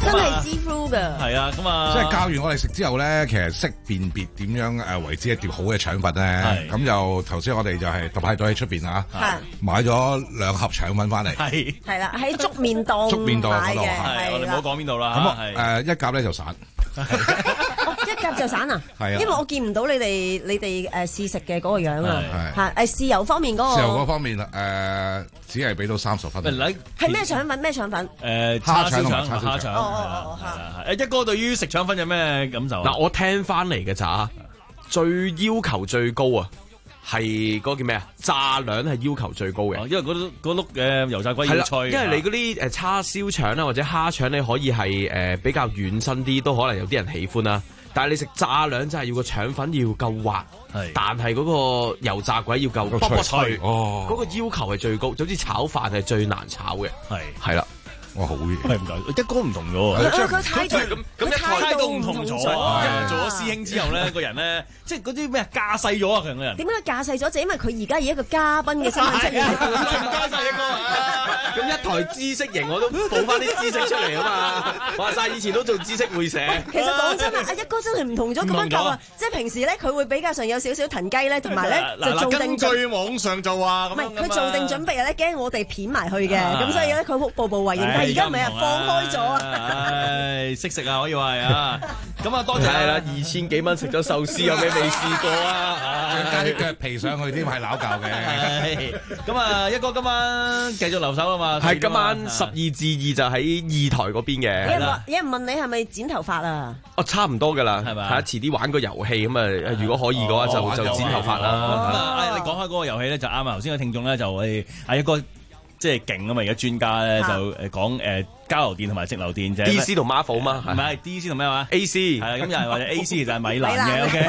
真係 see through 㗎。 係啊，咁啊， 即係教完我哋食之後咧，其實識辨別點樣誒為之一碟好嘅腸粉咧。咁就頭先我哋就係特派咗喺出邊啊，買咗兩盒腸粉翻嚟。 係係啦，喺粥麵檔粥麵檔嗰度係，我哋唔好講邊度啦。 咁啊誒一夾咧就散。 一夾就散啊！ 係啊， 因為我見唔到你哋你哋誒試食嘅嗰個樣啊，嚇誒豉油方面嗰個豉油嗰方面誒，只係俾到三十分。 係咩腸粉？咩腸粉？ 誒蝦腸同埋叉燒腸。 蝦腸。哦哦誒一哥對於食腸粉有咩感受？ 嗱，我聽翻嚟嘅咋，最要求最高啊！係嗰個叫咩啊？炸量係要求最高嘅， 因為嗰碌嗰碌嘅油炸鬼要脆。 因為你嗰啲誒叉燒腸啦，或者蝦腸你可以係誒、呃、比較軟身啲，都可能有啲人喜歡啦。但係你食炸量真係要個腸粉要夠滑，但係嗰個油炸鬼要夠卜卜脆。哦，嗰個要求係最高，總之炒飯係最難炒嘅。係係啦。 哇，好嘢！ 係唔該，一哥唔同咗喎。 佢態度咁咁一態度唔同咗。做咗師兄之後咧，個人咧，即係嗰啲咩架勢咗啊！佢個人點解架勢咗？就因為佢而家以一個嘉賓嘅身份出現喺本場。 唔該曬一哥。咁一台知識型我都報翻啲知識出嚟啊嘛！話晒以前都做知識會社。 其實講真啊，阿一哥真係唔同咗咁樣夠啊！即係平時咧，佢會比較上有少少騰雞咧，同埋咧就做定。 根據網上就話咁。 唔係，佢做定準備咧，驚我哋片埋去嘅，咁所以咧佢步步為營。而家咪啊放開咗啊！ 唉，識食啊，可以話係啊！咁啊，多謝係啦，二千幾蚊食咗壽司，有咩未試過啊？ 加啲腳皮上去添，係撈教嘅。 咁啊，一哥今晚繼續留守啊嘛。 係今晚十二至二就喺二台嗰邊嘅。 有人問，有人問你係咪剪頭髮啊？ 哦，差唔多噶啦，係咪？係啊，遲啲玩個遊戲咁啊，如果可以嘅話就就剪頭髮啦。 咁啊，你講開嗰個遊戲咧，就啱啊！頭先個聽眾咧就誒阿一哥。即係勁啊嘛！而家專家咧就誒講誒交流電同埋直流電啫。 D C 同 Marvel 嘛， 唔係 D C 同咩話 ？A C 係啊，咁又係或者 A C 就係米蘭嘅。OK，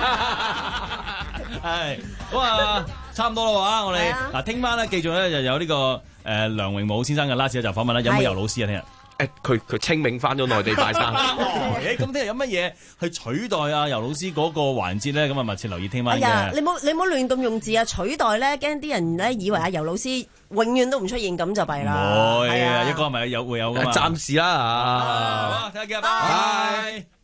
係咁啊，差唔多啦喎！我哋嗱聽晚咧，繼續咧就有呢個誒梁榮武先生嘅 last 就訪問啦。有冇游老師啊？聽日？ 誒佢佢清明翻咗內地拜山。 誒咁聽日有乜嘢去取代啊游老師嗰個環節咧？咁啊密切留意聽晚嘅。 哎呀，你冇你冇亂咁用字啊！取代咧，驚啲人咧以為阿游老師永遠都唔出現，咁就弊啦。 唔會，一個係咪有會有㗎嘛？ 暫時啦嚇。 好，睇下幾日，拜拜。